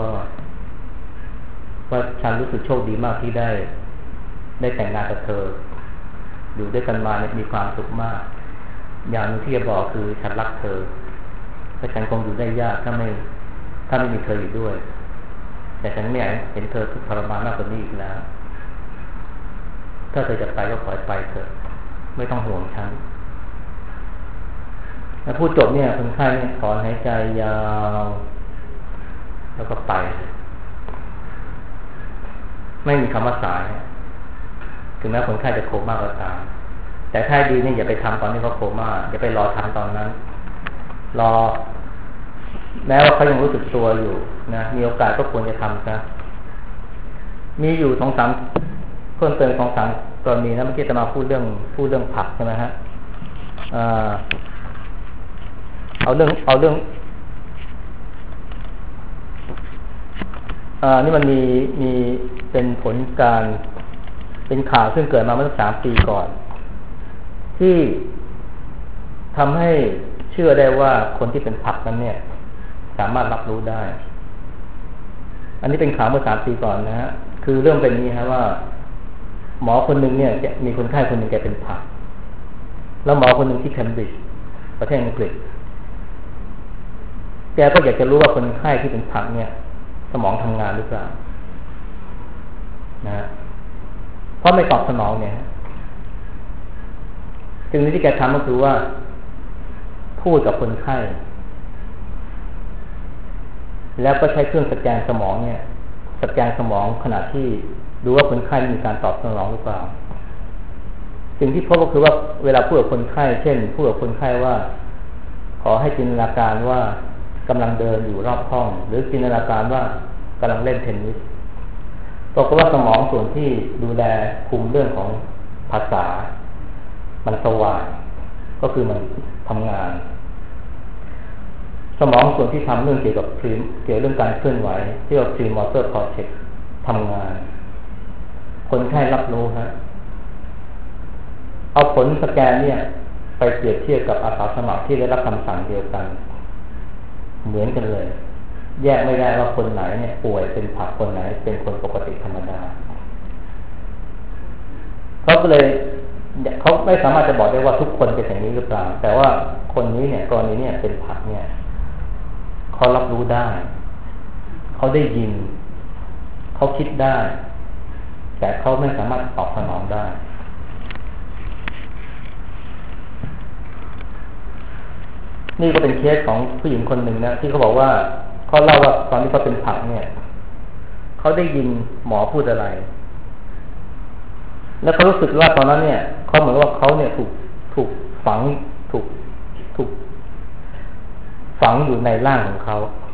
Speaker 1: ว่าฉันรู้สึกโชคดีมากที่ได้แต่งงานกับเธออยู่ด้วยกันมาเนี่ยมีความสุขมากอย่างที่จะบอกคือฉันรักเธอแต่ฉันคงอยู่ได้ยากถ้าไม่มีเธออยู่ด้วยแต่ฉันไม่อยากเห็นเธอทุกข์ทรมานมากกว่านี้อีกแล้วถ้าเธอจะไปก็ขอให้ไปเถอะไม่ต้องห่วงฉันแล้วพูดจบเนี่ยคนไข้เนี่ยถอนหายใจยาวแล้วก็ไปไม่มีคำว่าสายถึงแม้คนไข้จะโคม่าก็ตามแต่ถ้าดีเนี่ยอย่าไปทำตอนที่เขาโคม่าอย่าไปรอทำตอนนั้นรอแม้ว่าเขายังรู้สึกตัวอยู่นะมีโอกาสก็ควรจะทำซะมีอยู่2-3เพิ่มเติม2-3กรณีนะเมื่อกี้จะมาพูดเรื่องผักใช่ไหมฮะเอาเรื่องนี่มันมีเป็นผลการเป็นข่าวซึ่งเกิดมาเมื่อ3 ปีก่อนที่ทำให้เชื่อได้ว่าคนที่เป็นผักนั้นเนี่ยสามารถรับรู้ได้อันนี้เป็นข่าวเมื่อ3 ปีก่อนนะฮะคือเรื่องเป็นนี้ฮะว่าหมอคนหนึ่งเนี่ยมีคนไข้คนหนึ่งแกเป็นผักแล้วหมอคนหนึ่งที่เคมบริดจ์ประเทศอังกฤษแกก็อยากจะรู้ว่าคนไข้ที่เป็นผักเนี่ยสมองทำงานหรือเปล่านะเพราะไม่ตอบสนองเนี่ยจึงที่แกทำก็คือว่าพูดกับคนไข้แล้วก็ใช้เครื่องสแกนสมองเนี่ยสแกนสมองขณะที่ดูว่าคนไข้มีการตอบสนองหรือเปล่าสิ่งที่พบก็คือว่าเวลาพูดกับคนไข้เช่นพูดกับคนไข้ว่าขอให้จินตนาการว่ากำลังเดินอยู่รอบห้องหรือจินตนาการว่ากำลังเล่นเทนนิสปรากฏว่าสมองส่วนที่ดูแลคุมเรื่องของภาษามันสว่างก็คือมันทำงานสมองส่วนที่ทำเรื่องเกี่ยวกับเรื่องการเคลื่อนไหวที่เรียกว่า premotor cortex ทำงานคนไข้รับรู้ฮะเอาผลสแกนเนี่ยไปเปรียบเทียบกับอาสาสมัครที่ได้รับคำสั่งเดียวกันเหมือนกันเลยแยกไม่ได้ว่าคนไหนเนี่ยป่วยเป็นผักคนไหนเป็นคนปกติธรรมดาเขาก็เลยเขาไม่สามารถจะบอกได้ว่าทุกคนเป็นอย่างนี้หรือเปล่าแต่ว่าคนนี้เนี่ยกรณีเนี่ยเป็นผักเนี่ยเขารับรู้ได้เขาได้ยินเขาคิดได้แต่เขาไม่สามารถตอบสนองได้นี่ก็เป็นเคสของผู้หญิงคนหนึ่งนะที่เขาบอกว่าเขาเล่าว่าตอนที่เขาเป็นผักเนี่ยเขาได้ยินหมอพูดอะไรแล้วเขารู้สึกว่าตอนนั้นเนี่ยเขาเหมือนว่าเขาเนี่ยถูกฝังอยู่ในร่างของเขา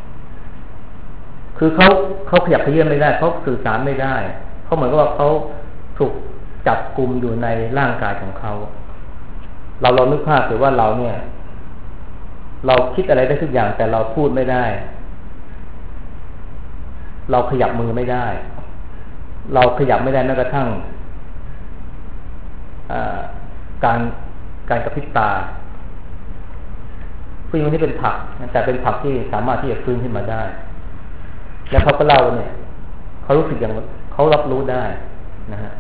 Speaker 1: คือเขาขยับเขยื้อนไม่ได้เขาสื่อสารไม่ได้เขาเหมือนกับว่าเขาถูกจับกุมอยู่ในร่างกายของเขาเรานึกภาพหรือว่าเราเนี่ยเราคิดอะไรได้ทุกอย่างแต่เราพูดไม่ได้เราขยับมือไม่ได้เราขยับไม่ได้แม้กระทั่งการกระพริบตาผู้หญิงคนนี้เป็นผักแต่เป็นผักที่สามารถที่จะฟื้นขึ้นมาได้แล้วเขาก็เล่าเนี่ยเขารู้สึกอย่างเขารับรู้ได้นะฮะ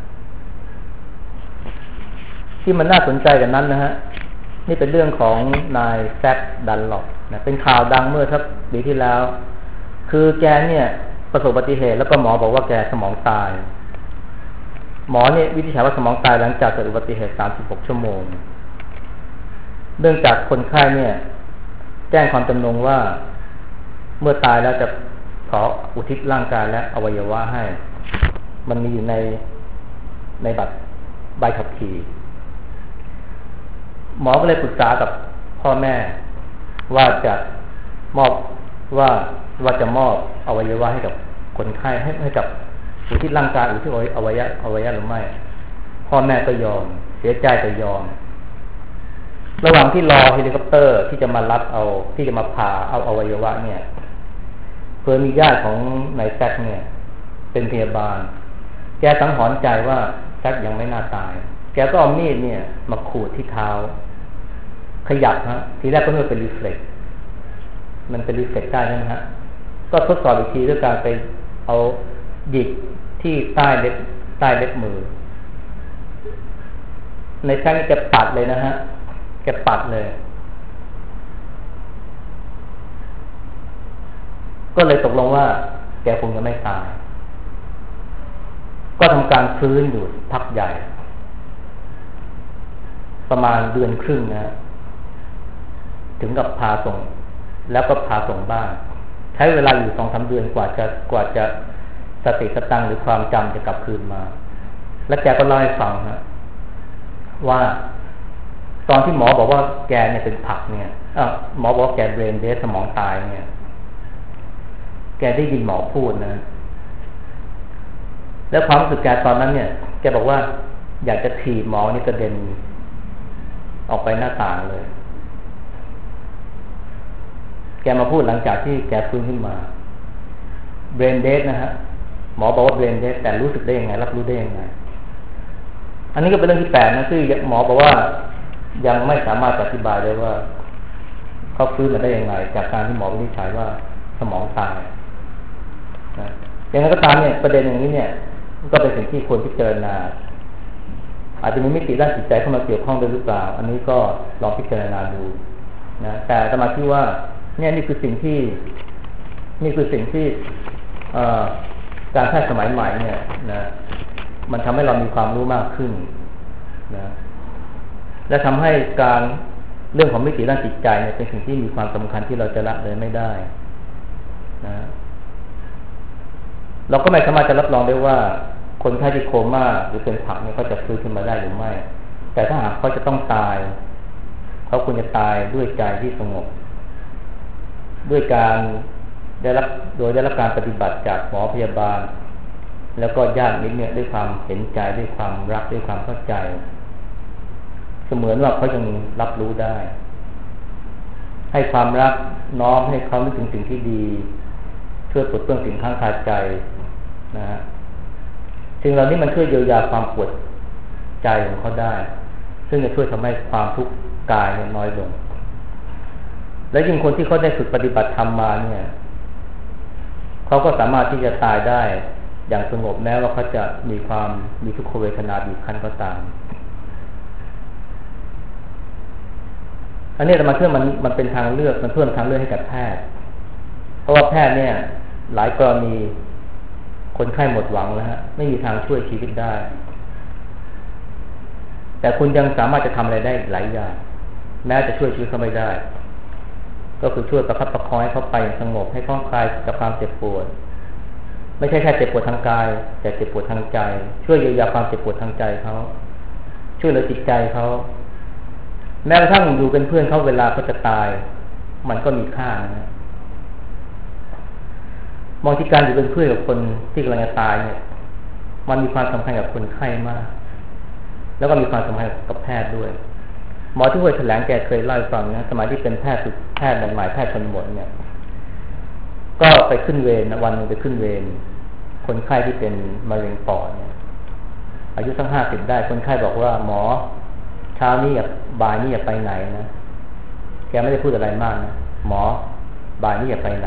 Speaker 1: ที่มันน่าสนใจกันนั้นนะฮะนี่เป็นเรื่องของนายแซคดันล็อปนะเป็นข่าวดังเมื่อสักปีที่แล้วคือแกเนี่ยประสบอุบัติเหตุแล้วก็หมอบอกว่าแกสมองตายหมอเนี่ยวินิจฉัยว่าสมองตายหลังจากเกิดอุบัติเหตุ36 ชั่วโมงเนื่องจากคนไข้เนี่ยแจ้งความจำนงว่าเมื่อตายแล้วจะขออุทิศร่างกายและอวัยวะให้มันมีอยู่ในบัตรใบขับขี่หมอก็เลยปรึกษากับพ่อแม่ว่าจะมอบจะมอบอวัยวะให้กับคนไข้ให้กับอุทิศร่างกายอุทิศอวัยวะหรือไม่พ่อแม่ก็ยอมเสียใจแต่ยอมระหว่างที่รอเฮลิคอปเตอร์ที่จะมารับที่จะมาพาเอาอวัยวะเนี่ยเพื่อมีญาติของนายแซคเนี่ยเป็นพยาบาลแกสังหรณ์ใจว่าแซคยังไม่น่าตายแกก็เอามีดเนี่ยมาขูดที่เท้าขยับฮะทีแรกก็นึกว่าเป็นรีเฟล็กซ์มันเป็นรีเฟล็กซ์ได้ใช่ไหมฮะก็ทดสอบอีกทีด้วยการไปเอาหยิกที่ใต้เล็บมือในแซคนี่แกปัดเลยนะฮะแกปัดเลยเลยตกลงว่าแกคงจะไม่ตายก็ทำการฟื้นอยู่พักใหญ่ประมาณเดือนครึ่งนะถึงกับพาส่งแล้วก็พาส่งบ้านใช้เวลาอยู่ 2-3 เดือนกว่าจะสติสตังหรือความจำจะกลับคืนมาแล้วแกก็เล่าให้ฟังฮะว่าตอนที่หมอบอกว่าแกเนี่ยเป็นผักเนี่ยหมอบอกแกเบรนเดสสมองตายเนี่ยแกได้ยินหมอพูดนะแล้วความรู้สึกแกตอนนั้นเนี่ยแกบอกว่าอยากจะถีบหมอนี่กระเด็นออกไปหน้าต่างเลยแกมาพูดหลังจากที่แกฟื้นขึ้นมาเบรนเดสนะฮะหมอบอกว่าเบรนเดสแต่รู้สึกได้ยังไงรับรู้ได้ยังไงอันนี้ก็เป็นเรื่องที่แปลกนะที่หมอบอกว่ายังไม่สามารถอธิบายได้ว่าเขาฟื้นมาได้ยังไงจากการที่หมอวินิจฉัยว่าสมองตายนะอย่างไรก็ตามเนี่ยประเด็นอย่างนี้เนี่ยก็เป็นสิ่งที่ควรพิจารณาอาจจะมีมิติด้านจิตใจเข้ามาเกี่ยวข้องด้วยหรือเปล่าอันนี้ก็ลองพิจารณาดูนะแต่อาตมาคิดว่าเนี่ยนี่คือสิ่งที่การแพทย์สมัยใหม่เนี่ยนะมันทำให้เรามีความรู้มากขึ้นนะและทำให้การเรื่องของมิติด้านจิตใจเนี่ยเป็นสิ่งที่มีความสำคัญที่เราจะละเลยไม่ได้นะเราก็ไม่สามารถจะรับรองได้ว่าคนไข้ที่โคม่าหรือเป็นผักเนี่ยเขาจะฟื้นขึ้นมาได้หรือไม่แต่ถ้าหากเขาจะต้องตายเขาควรจะตายด้วยใจที่สงบด้วยการได้รับการปฏิบัติจากหมอพยาบาลแล้วก็ญาติมิตรเนี่ยด้วยความเห็นใจด้วยความรักด้วยความเข้าใจเสมือนว่าเขายังรับรู้ได้ให้ความรักน้อมให้เขานึกถึงสิ่งที่ดีช่วยปลดเปลื้องสิ่งข้างคาใจนะฮะสิ่งเหล่านี้มันช่วยเยียวยาความปวดใจของเขาได้ซึ่งจะช่วยทำให้ความทุกข์กายเนี่ยน้อยลงและยิ่งคนที่เขาได้ฝึกปฏิบัติธรรมมาเนี่ยเขาก็สามารถที่จะตายได้อย่างสงบแม้ว่าเขาจะมีทุกขเวทนาบีบคั้นก็ตามอันนี้แต่มาเชื่อมันเป็นทางเลือกมันเพิ่มทางเลือกให้กับแพทย์เพราะว่าแพทย์เนี่ยหลายกรณีคนไข้หมดหวังแล้วฮะไม่มีทางช่วยชีวิตได้แต่คุณยังสามารถจะทำอะไรได้หลายอย่างแม้จะช่วยชีวิตเขาไม่ได้ก็คือช่วยประคับประคองให้เขาไปสงบให้เขาคลายจากความเจ็บปวดไม่ใช่แค่เจ็บปวดทางกายแต่เจ็บปวดทางใจช่วยเยียวยาความเจ็บปวดทางใจเขาช่วยเหลือจิตใจเขาแม้กระทั่งอยู่เป็นเพื่อนเขาเวลาเขาจะตายมันก็มีค่านะมองที่การอยู่เป็นเพื่อนกับคนที่กำลังจะตายเนี่ยมันมีความสำคัญกับคนไข้มากแล้วก็มีความสำคัญกับแพทย์ด้วยหมอที่เคยแถลงแกเคยเล่าให้ฟังนะสมัยที่เป็นแพทย์ใหม่แพทย์ชนบทเนี่ยก็ไปขึ้นเวรวันนึงไปขึ้นเวรคนไข้ที่เป็นมะเร็งปอดเนี่ยอายุสัก50ได้คนไข้บอกว่าหมอเช้านี้บ่ายนี้อย่าไปไหนนะแกไม่ได้พูดอะไรมากนะหมอบ่ายนี้อย่าไปไหน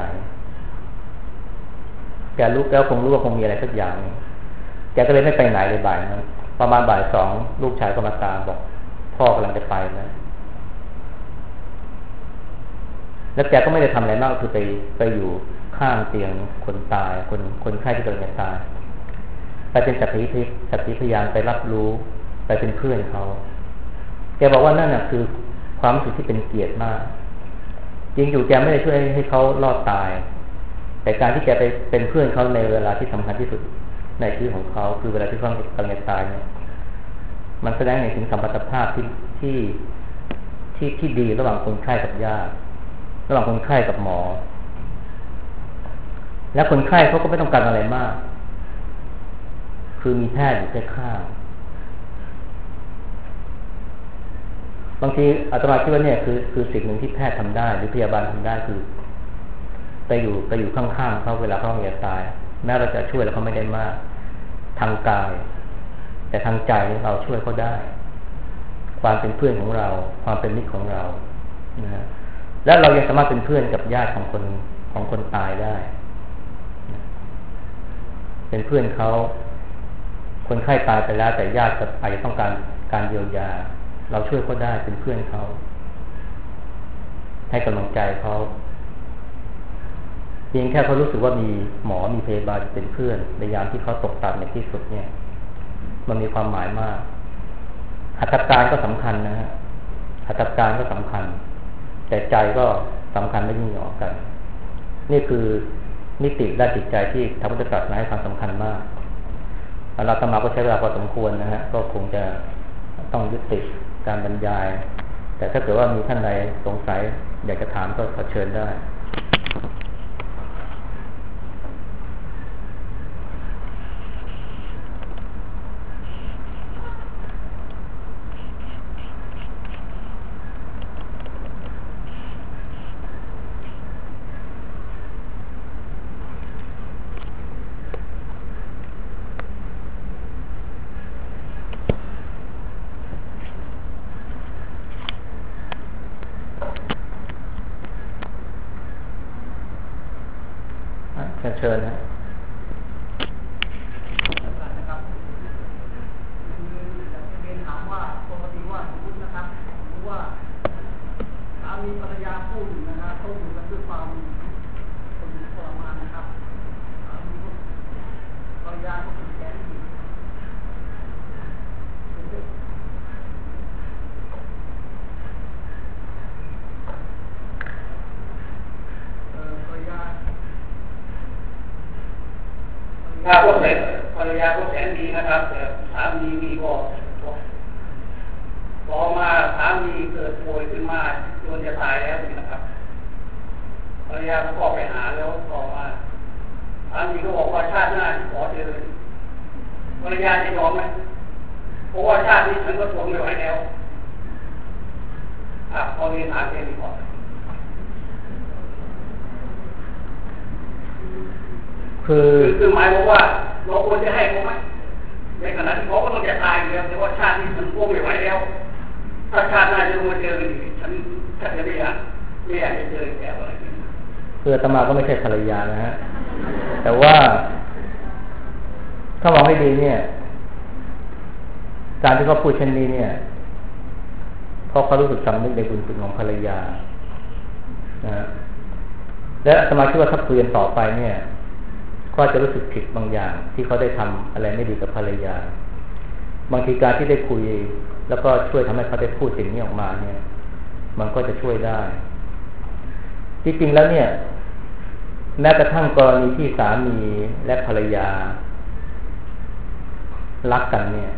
Speaker 1: แกรู้แล้วคงรู้ว่าคงมีอะไรสักอย่างแกก็เลยไม่ไปไหนเลยบ่ายนั้นประมาณบ่าย2ลูกชายก็มาตามบอกพ่อกำลังจะไปแล้วแกก็ไม่ได้ทำอะไรมากคือไปอยู่ข้างเตียงคนตายคนไข้ที่กำลังจะตายไปเป็นสักขีพยานไปรับรู้ไปเป็นเพื่อนเขาแกบอกว่านั่นน่ะคือความรู้สึกที่เป็นเกียรติมากจริงอยู่แกไม่ได้ช่วยให้เขารอดตายแต่การที่แกไปเป็นเพื่อนเขาในเวลาที่สำคัญที่สุดในชีวิตของเขาคือเวลาที่เขากำลังจะตายเนี่ยมันแสดงให้ถึงสัมพันธภาพที่ดีระหว่างคนไข้กับญาติระหว่างคนไข้กับหมอและคนไข้เขาก็ไม่ต้องการอะไรมากคือมีแพทย์อยู่ข้างบางทีอาตมาคิดว่าเนี่ยคือสิ่งหนึ่งที่แพทย์ทำได้หรือพยาบาลทำได้คือไปอยู่ข้างๆเขาเวลาเขาจะตายแม้เราจะช่วยแล้วเขาไม่ได้มากทางกายแต่ทางใจเราช่วยเขาได้ความเป็นเพื่อนของเราความเป็นมิตรของเรานะฮะและเรายังสามารถเป็นเพื่อนกับญาติของคนตายได้เป็นเพื่อนเขาคนไข้ตายไปแล้วแต่ญาติอาจจะต้องการเยียวยาเราช่วยเขาได้เป็นเพื่อนเขาให้กำลังใจเขาเพียงแค่เขารู้สึกว่ามีหมอมีพยาบาลเป็นเพื่อนในยามที่เขาตกต่ำในที่สุดเนี่ยมันมีความหมายมากหัตถการก็สำคัญนะฮะหัตถการก็สำคัญแต่ใจก็สำคัญไม่ยิ่งหย่อกันนี่คือมิติด้านจิตใจที่พระพุทธศาสนาให้ความสำคัญมากเราตมาก็ใช้เวลาพอสมควรนะฮะก็คงจะต้องยุติการบรรยายแต่ถ้าเกิดว่ามีท่านใดสงสัยอยากจะถามก็ขอเชิญได้เชิญนะ
Speaker 2: มีภรรยาคู่หนึ่งนะครับเขาอยู่กันด้วยความทรมานนะครับภรรยาเขาเป็นแก่ที่ภรรยาก็แสนดีนะครับแต่สามีนี่ก็พอมาสามีเกิดป่วยขึ้นมาจนจะตายแล้วนี่นะครับภรรยาก็ไปหาแล้วต่อมาสามีก็บอกว่าชาติหน้าขอเจอภรรยาจะยอมไหมเพราะว่าชาตินี้ฉันก็ทนไม่ไหวแล้วพอเรียนถามแค่นี้ก่อนคือหมายบอกว่าเราควรจะให้เขาไหมในขณะที่เขาก็ต้องจะตายอยู่แล้วแต่ว่าชาตินี้ฉันก็ไม่ไหวแล้วถ้าชาติหน้าจะมาเจอกันอีกฉันจะไม่อยากจะเจอแกอะไร
Speaker 1: คืออาตมาก็ไม่ใช่ภรรยานะฮะแต่ว่าถ้ามองให้ดีเนี่ยการที่เขาพูดเช่นนี้เนี่ยเพราะเขารู้สึกสำนึกในบุญคุณของภรรยานะฮะและอาตมาคิดว่าถ้าคุยกันต่อไปเนี่ยก็จะรู้สึกผิดบางอย่างที่เขาได้ทำอะไรไม่ดีกับภรรยาบางทีการที่ได้คุยแล้วก็ช่วยทำให้เขาได้พูดสิ่งนี้ออกมาเนี่ยมันก็จะช่วยได้ที่จริงแล้วเนี่ยแม้กระทั่งกรณีที่สามีและภรรยารักกันเนี่ย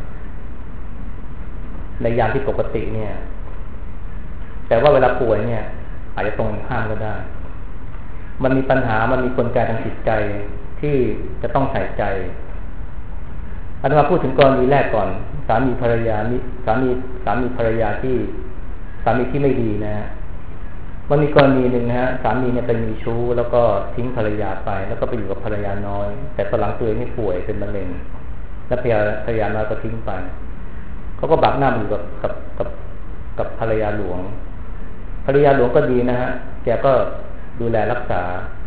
Speaker 1: ในยามที่ปกติเนี่ยแต่ว่าเวลาป่วยเนี่ยอาจจะตรงข้ามก็ได้มันมีปัญหามันมีกลไกทางจิตใจที่จะต้องใส่ใจอาตมาพูดถึงกรณีแรกก่อนสามีภรรยาสามีภรรยาที่สามีที่ไม่ดีนะฮะมันมีกรณีหนึ่งนะฮะสามีเนี่ยไปมีชู้แล้วก็ทิ้งภรรยาไปแล้วก็ไปอยู่กับภรรยาน้อยแต่ตอนหลังตัวเองนี่ป่วยเป็นมะเร็งแล้วภรรยาน้อยก็ทิ้งไปเขาก็บักหน้าอยู่กับภรรยาหลวงภรรยาหลวงก็ดีนะฮะแกก็ดูแลรักษา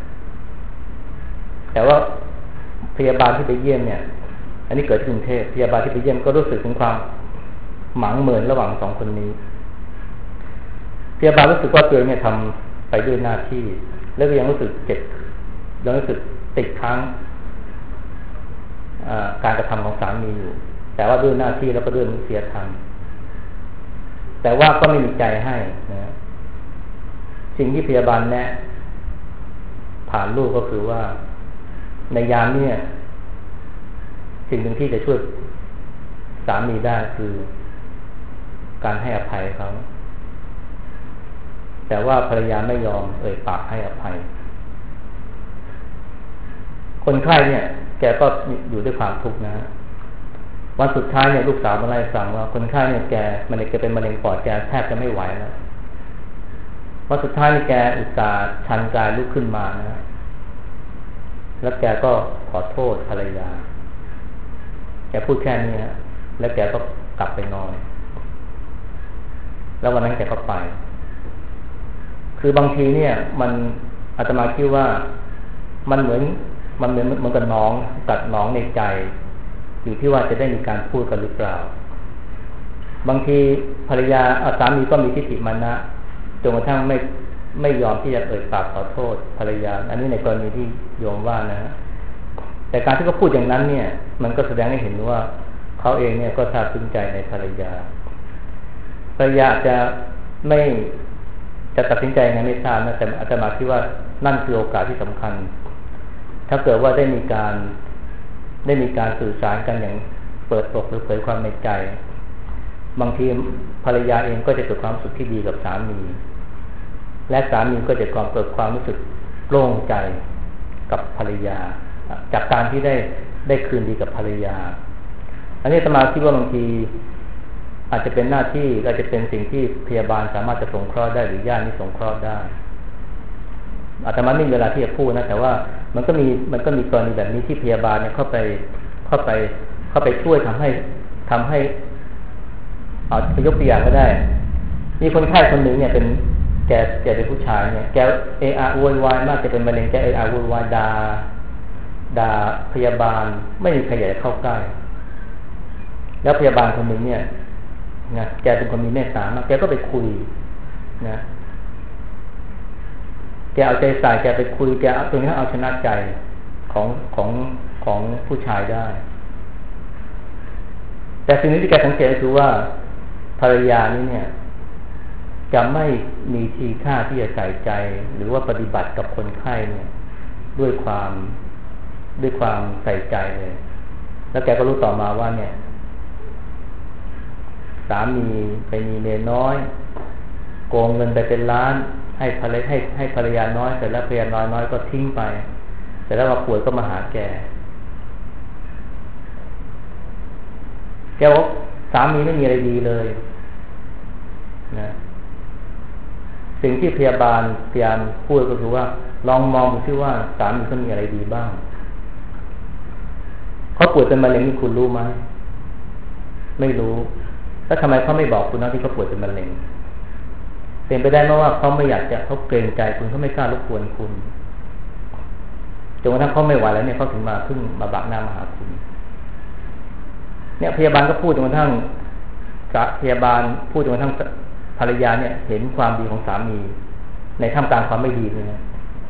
Speaker 1: แต่ว่าพยาบาลที่ไปเยี่ยมเนี่ยอันนี้เกิดที่กรุงเทพพยาบาลที่ไปเยี่ยมก็รู้สึกถึงความหมางเหมินระหว่างสองคนนี้พยาบาลรู้สึกว่าตัวเองเนี่ยทำไปด้วยหน้าที่แล้วก็ยังรู้สึกเจ็บยังรู้สึกติดค้างการกระทำของสามีอยู่แต่ว่าด้วยหน้าที่แล้วก็ด้วยมนุษยธรรมแต่ว่าก็ไม่มีใจให้นะสิ่งที่พยาบาลแนะผ่านลูกก็คือว่าในยามนี้สิ่งหนึ่งที่จะช่วยสามีได้คือการให้อภัยเขาแต่ว่าภรรยาไม่ยอมปากให้อภัยคนไข้เนี่ยแกก็อยู่ด้วยความทุกข์นะวันสุดท้ายเนี่ยลูกสาวมาไล่สั่งว่าคนไข้เนี่ยแกเป็นมะเร็งปอดแกแทบจะไม่ไหวแล้ววันสุดท้ายนี่แกอุตส่าห์ชันกายลุกขึ้นมานะแล้วแกก็ขอโทษภรรยาแกพูดแค่นี้ฮะแล้วแกก็กลับไปนอนแล้ววันนั้นแกก็ไปคือบางทีเนี่ยมันอาตมาคิดว่ามันเหมือนกับน้องกัดน้องในใจอยู่ที่ว่าจะได้มีการพูดกันหรือเปล่าบางทีภรรยาสามีก็มีทิฏฐิมานะจนกระทั่งไม่ยอมที่จะเอ่ยปากขอโทษภรรยาอันนี้ในกรณีที่โยมว่านะฮะแต่การที่เขาพูดอย่างนั้นเนี่ยมันก็แสดงให้เห็นว่าเขาเองเนี่ยก็ซาบซึ้งใจในภรรยาจะไม่จะตัดสินใจยังไงไม่ทราบนะแต่อาตมาคิดว่านั่นคือโอกาสที่สำคัญถ้าเกิดว่าได้มีการสื่อสารกันอย่างเปิดอกหรือเผยความในใจบางทีภรรยาเองก็จะเกิดความสุขที่ดีกับสามีและสามีก็จะเกิดความรู้สึกโล่งใจกับภรรยาจากการที่ได้คืนดีกับภรรยาอันนี้อาตมาคิดว่าบางทีอาจจะเป็นหน้าที่อาจจะเป็นสิ่งที่พยาบาลสามารถจะสงเคราะห์ได้หรือญาตินี่สงเคราะห์ได้อาตมาไม่มีเวลาที่จะพูดนะแต่ว่ามันก็มีกรณีแบบนี้ที่พยาบาลเนี่ยเข้าไปช่วยทำให้ยกตัวอย่างก็ได้มีคนไข้คนหนึ่งเนี่ยเป็นแกเป็นผู้ชายเนี่ยแกโวยวายมากจะเป็นมะเร็งแกโวยวายด่าพยาบาลไม่มีใครอยากจะเข้าใกล้แล้วพยาบาลคนหนึ่งเนี่ยนะแกเป็นคนมีเมตตามากแกก็ไปคุยนะแกเอาใจใส่แกไปคุยแกเอาตรงนี้เอาชนะใจของผู้ชายได้แต่สิ่งที่แกสังเกตคือว่าภรรยานี้เนี่ยจะไม่มีทีท่าที่จะใส่ใจหรือว่าปฏิบัติกับคนไข้เนี่ยด้วยความใส่ใจเลยแล้วแกก็รู้ต่อมาว่าเนี่ยสามีไปมีเมียน้อยโกงเงินไปเป็นล้านให้ภรรยาน้อยเสร็จแล้วภรรยาน้อยก็ทิ้งไปเสร็จแล้วมาป่วยก็มาหาแกบอกสามีไม่มีอะไรดีเลยนะสิ่งที่พยาบาลพยายามพูดก็คือว่าลองมองดูซิว่าสามีเขามีอะไรดีบ้างเขาป่วยเป็นมะเร็งนี่คุณรู้ไหมไม่รู้แล้วทำไมเขาไม่บอกคุณนะที่เขาป่วยเป็นมะเร็งเป็นไปได้ไหมว่าเขาไม่อยากจะเขาเกรงใจคุณเขาไม่กล้ารบกวนคุณจนกระทั่งเขาไม่ไหวแล้วเนี่ยเขาถึงมาบักหน้ามาหาคุณเนี่ยพยาบาลก็พูดจนกระทั่งพยาบาลพูดจนกระทั่งภรรยาเนี่ยเห็นความดีของสามีในท่ามกลางความไม่ดีเลยนะ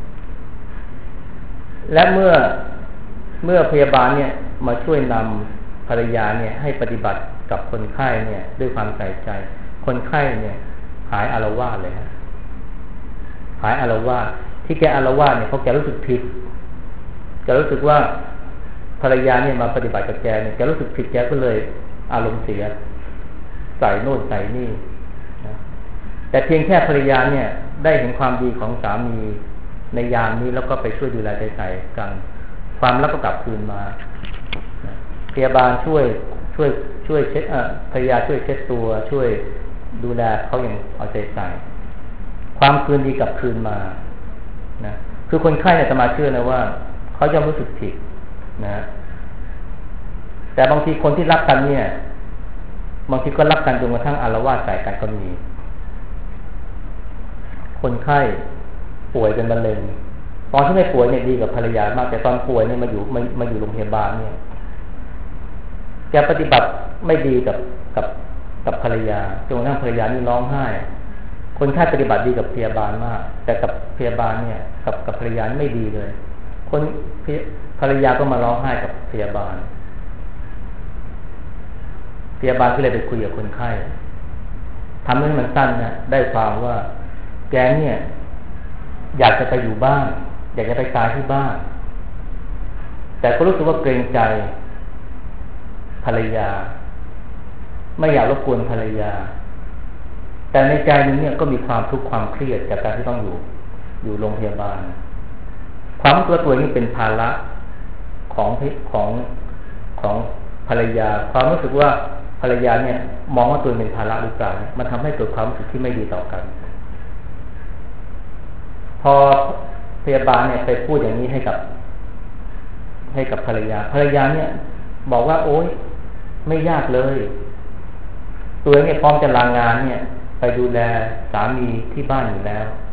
Speaker 1: และเมื่อพยาบาลเนี่ยมาช่วยนำภรรยาเนี่ยให้ปฏิบัติกับคนไข้เนี่ยด้วยความใส่ใจคนไข้เนี่ยหายอาละวาดเลยฮะหายอาละวาดที่แกอาละวาดเนี่ยเพราะแกรู้สึกผิดแกรู้สึกว่าภรรยาเนี่ยมาปฏิบัติกับแกเนี่ยแกรู้สึกผิดแกก็เลยอารมณ์เสียใส่โน่นใส่นี่นะแต่เพียงแค่ภรรยาเนี่ยได้เห็นความดีของสามีในยามนี้แล้วก็ไปช่วยดูแลใจใส่กันความรักก็กลับคืนมาพยาบาลช่วยเช็ดภรรยาช่วยเช็ดตัวช่วยดูแลเขาอย่างเอาใจใส่ความคืนดีกลับคืนมานะคือคนไข้เนี่ยจะมาเชื่อนะว่าเขาย่อมรู้สึกผิดนะแต่บางทีคนที่รักกันเนี่ยบางทีก็รักกันจนกระทั่งอาละวาดใส่กันก็มีคนไข้ป่วยเป็นมะเร็งตอนที่ไม่ป่วยเนี่ยดีกับภรรยามากแต่ตอนป่วยเนี่ยมาอยู่โรงพยาบาลเนี่ยแกปฏิบัติไม่ดีกับภรรยาจนกระทั่งภรรยานี่ร้องไห้คนไข้ปฏิบัติดีกับพยาบาลมากแต่กับพยาบาลเนี่ยกับภรรยาไม่ดีเลยภรรยาก็มาร้องไห้กับพยาบาลก็เลยไปคุยกับคนไข้ทำให้มันสั้นนะได้ความว่าแกเนี่ยอยากจะไปอยู่บ้านอยากจะไปตายที่บ้านแต่ก็รู้สึกว่าเกรงใจภรรยาไม่อยากรบกวนภรรยาแต่ในใจนึงเนี่ยก็มีความทุกข์ความเครียดจากการที่ต้องอยู่โรงพยาบาลความตัวนี้เป็นภาระของภรรยาความรู้สึกว่าภรรยาเนี่ยมองว่าตัวเป็นภาระหรือเปล่ามันทำให้เกิดความรู้สึกที่ไม่ดีต่อกันพอพยาบาลเนี่ยไปพูดอย่างนี้ให้กับภรรยาเนี่ยบอกว่าโอ๊ยไม่ยากเลยตัวเนี่ยพร้อมจะลางานเนี่ยไปดูแลสามีที่บ้านอยู่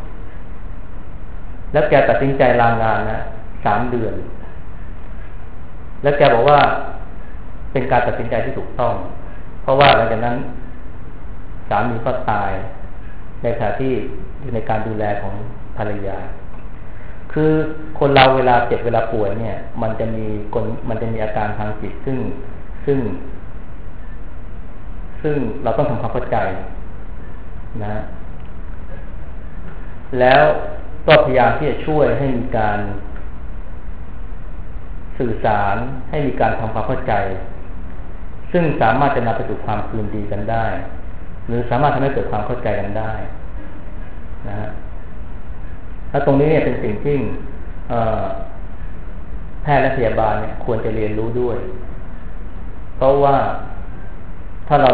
Speaker 1: แล้วแกตัดสินใจลางานนะ3 เดือนแล้วแกบอกว่าเป็นการตัดสินใจที่ถูกต้องเพราะว่าหลังจากนั้นสามีก็ตายในขณะที่อยู่ในการดูแลของภรรยาคือคนเราเวลาเจ็บเวลาป่วยเนี่ยมันจะมีอาการทางจิตซึ่งเราต้องทำความเข้าใจนะแล้วก็พยายามที่จะช่วยให้มีการสื่อสารให้มีการทำความเข้าใจซึ่งสามารถจะนำไปสู่ความคืนดีกันได้หรือสามารถทำให้เกิดความเข้าใจกันได้นะฮะแล้วตรงนี้เนี่ยเป็นสิ่งที่แพทย์และพยาบาลเนี่ยควรจะเรียนรู้ด้วยเพราะว่าถ้าเรา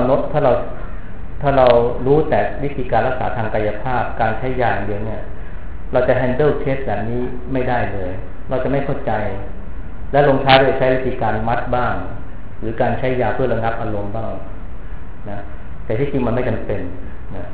Speaker 1: รู้แต่วิธีการรักษาทางกายภาพการใช้ยาอย่างเดียวเนี่ยเราจะ handle เคสแบบนี้ไม่ได้เลยเราจะไม่เข้าใจและลงท้ายโดยใช้วิธีการมัดบ้างหรือการใช้ยาเพื่อระงับอารมณ์บ้างนะแต่ที่จริงมันไม่จำเป็นนะ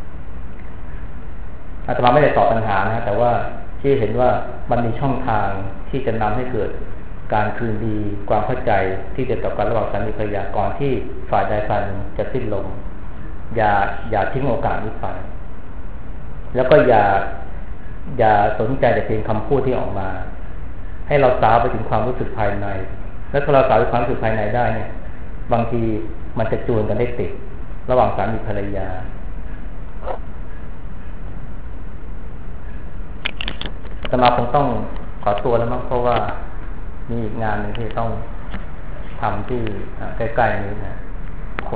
Speaker 1: อาตมาไม่ได้ตอบปัญหานะแต่ว่าที่เห็นว่ามันมีช่องทางที่จะนำให้เกิดการคืนดีความเข้าใจที่จะต่อกันระหว่างสามีภรรยาก่อนที่ฝ่ายใดฝ่ายหนึ่งจะสิ้นลมอย่าทิ้งโอกาสนี้ไปแล้วก็อย่าสนใจแต่เพียงคำพูดที่ออกมาให้เราสาวไปถึงความรู้สึกภายในแล้วถ้าเราสาวไปความรู้สึกภายในได้เนี่ยบางทีมันจะจูนกันได้ติดระหว่างสามีภรรยาอาตมาคงต้องขอตัวแล้วมั้งเพราะว่ามีอีกงานหนึ่งที่ต้องทำที่ใกล้ๆนี้นะ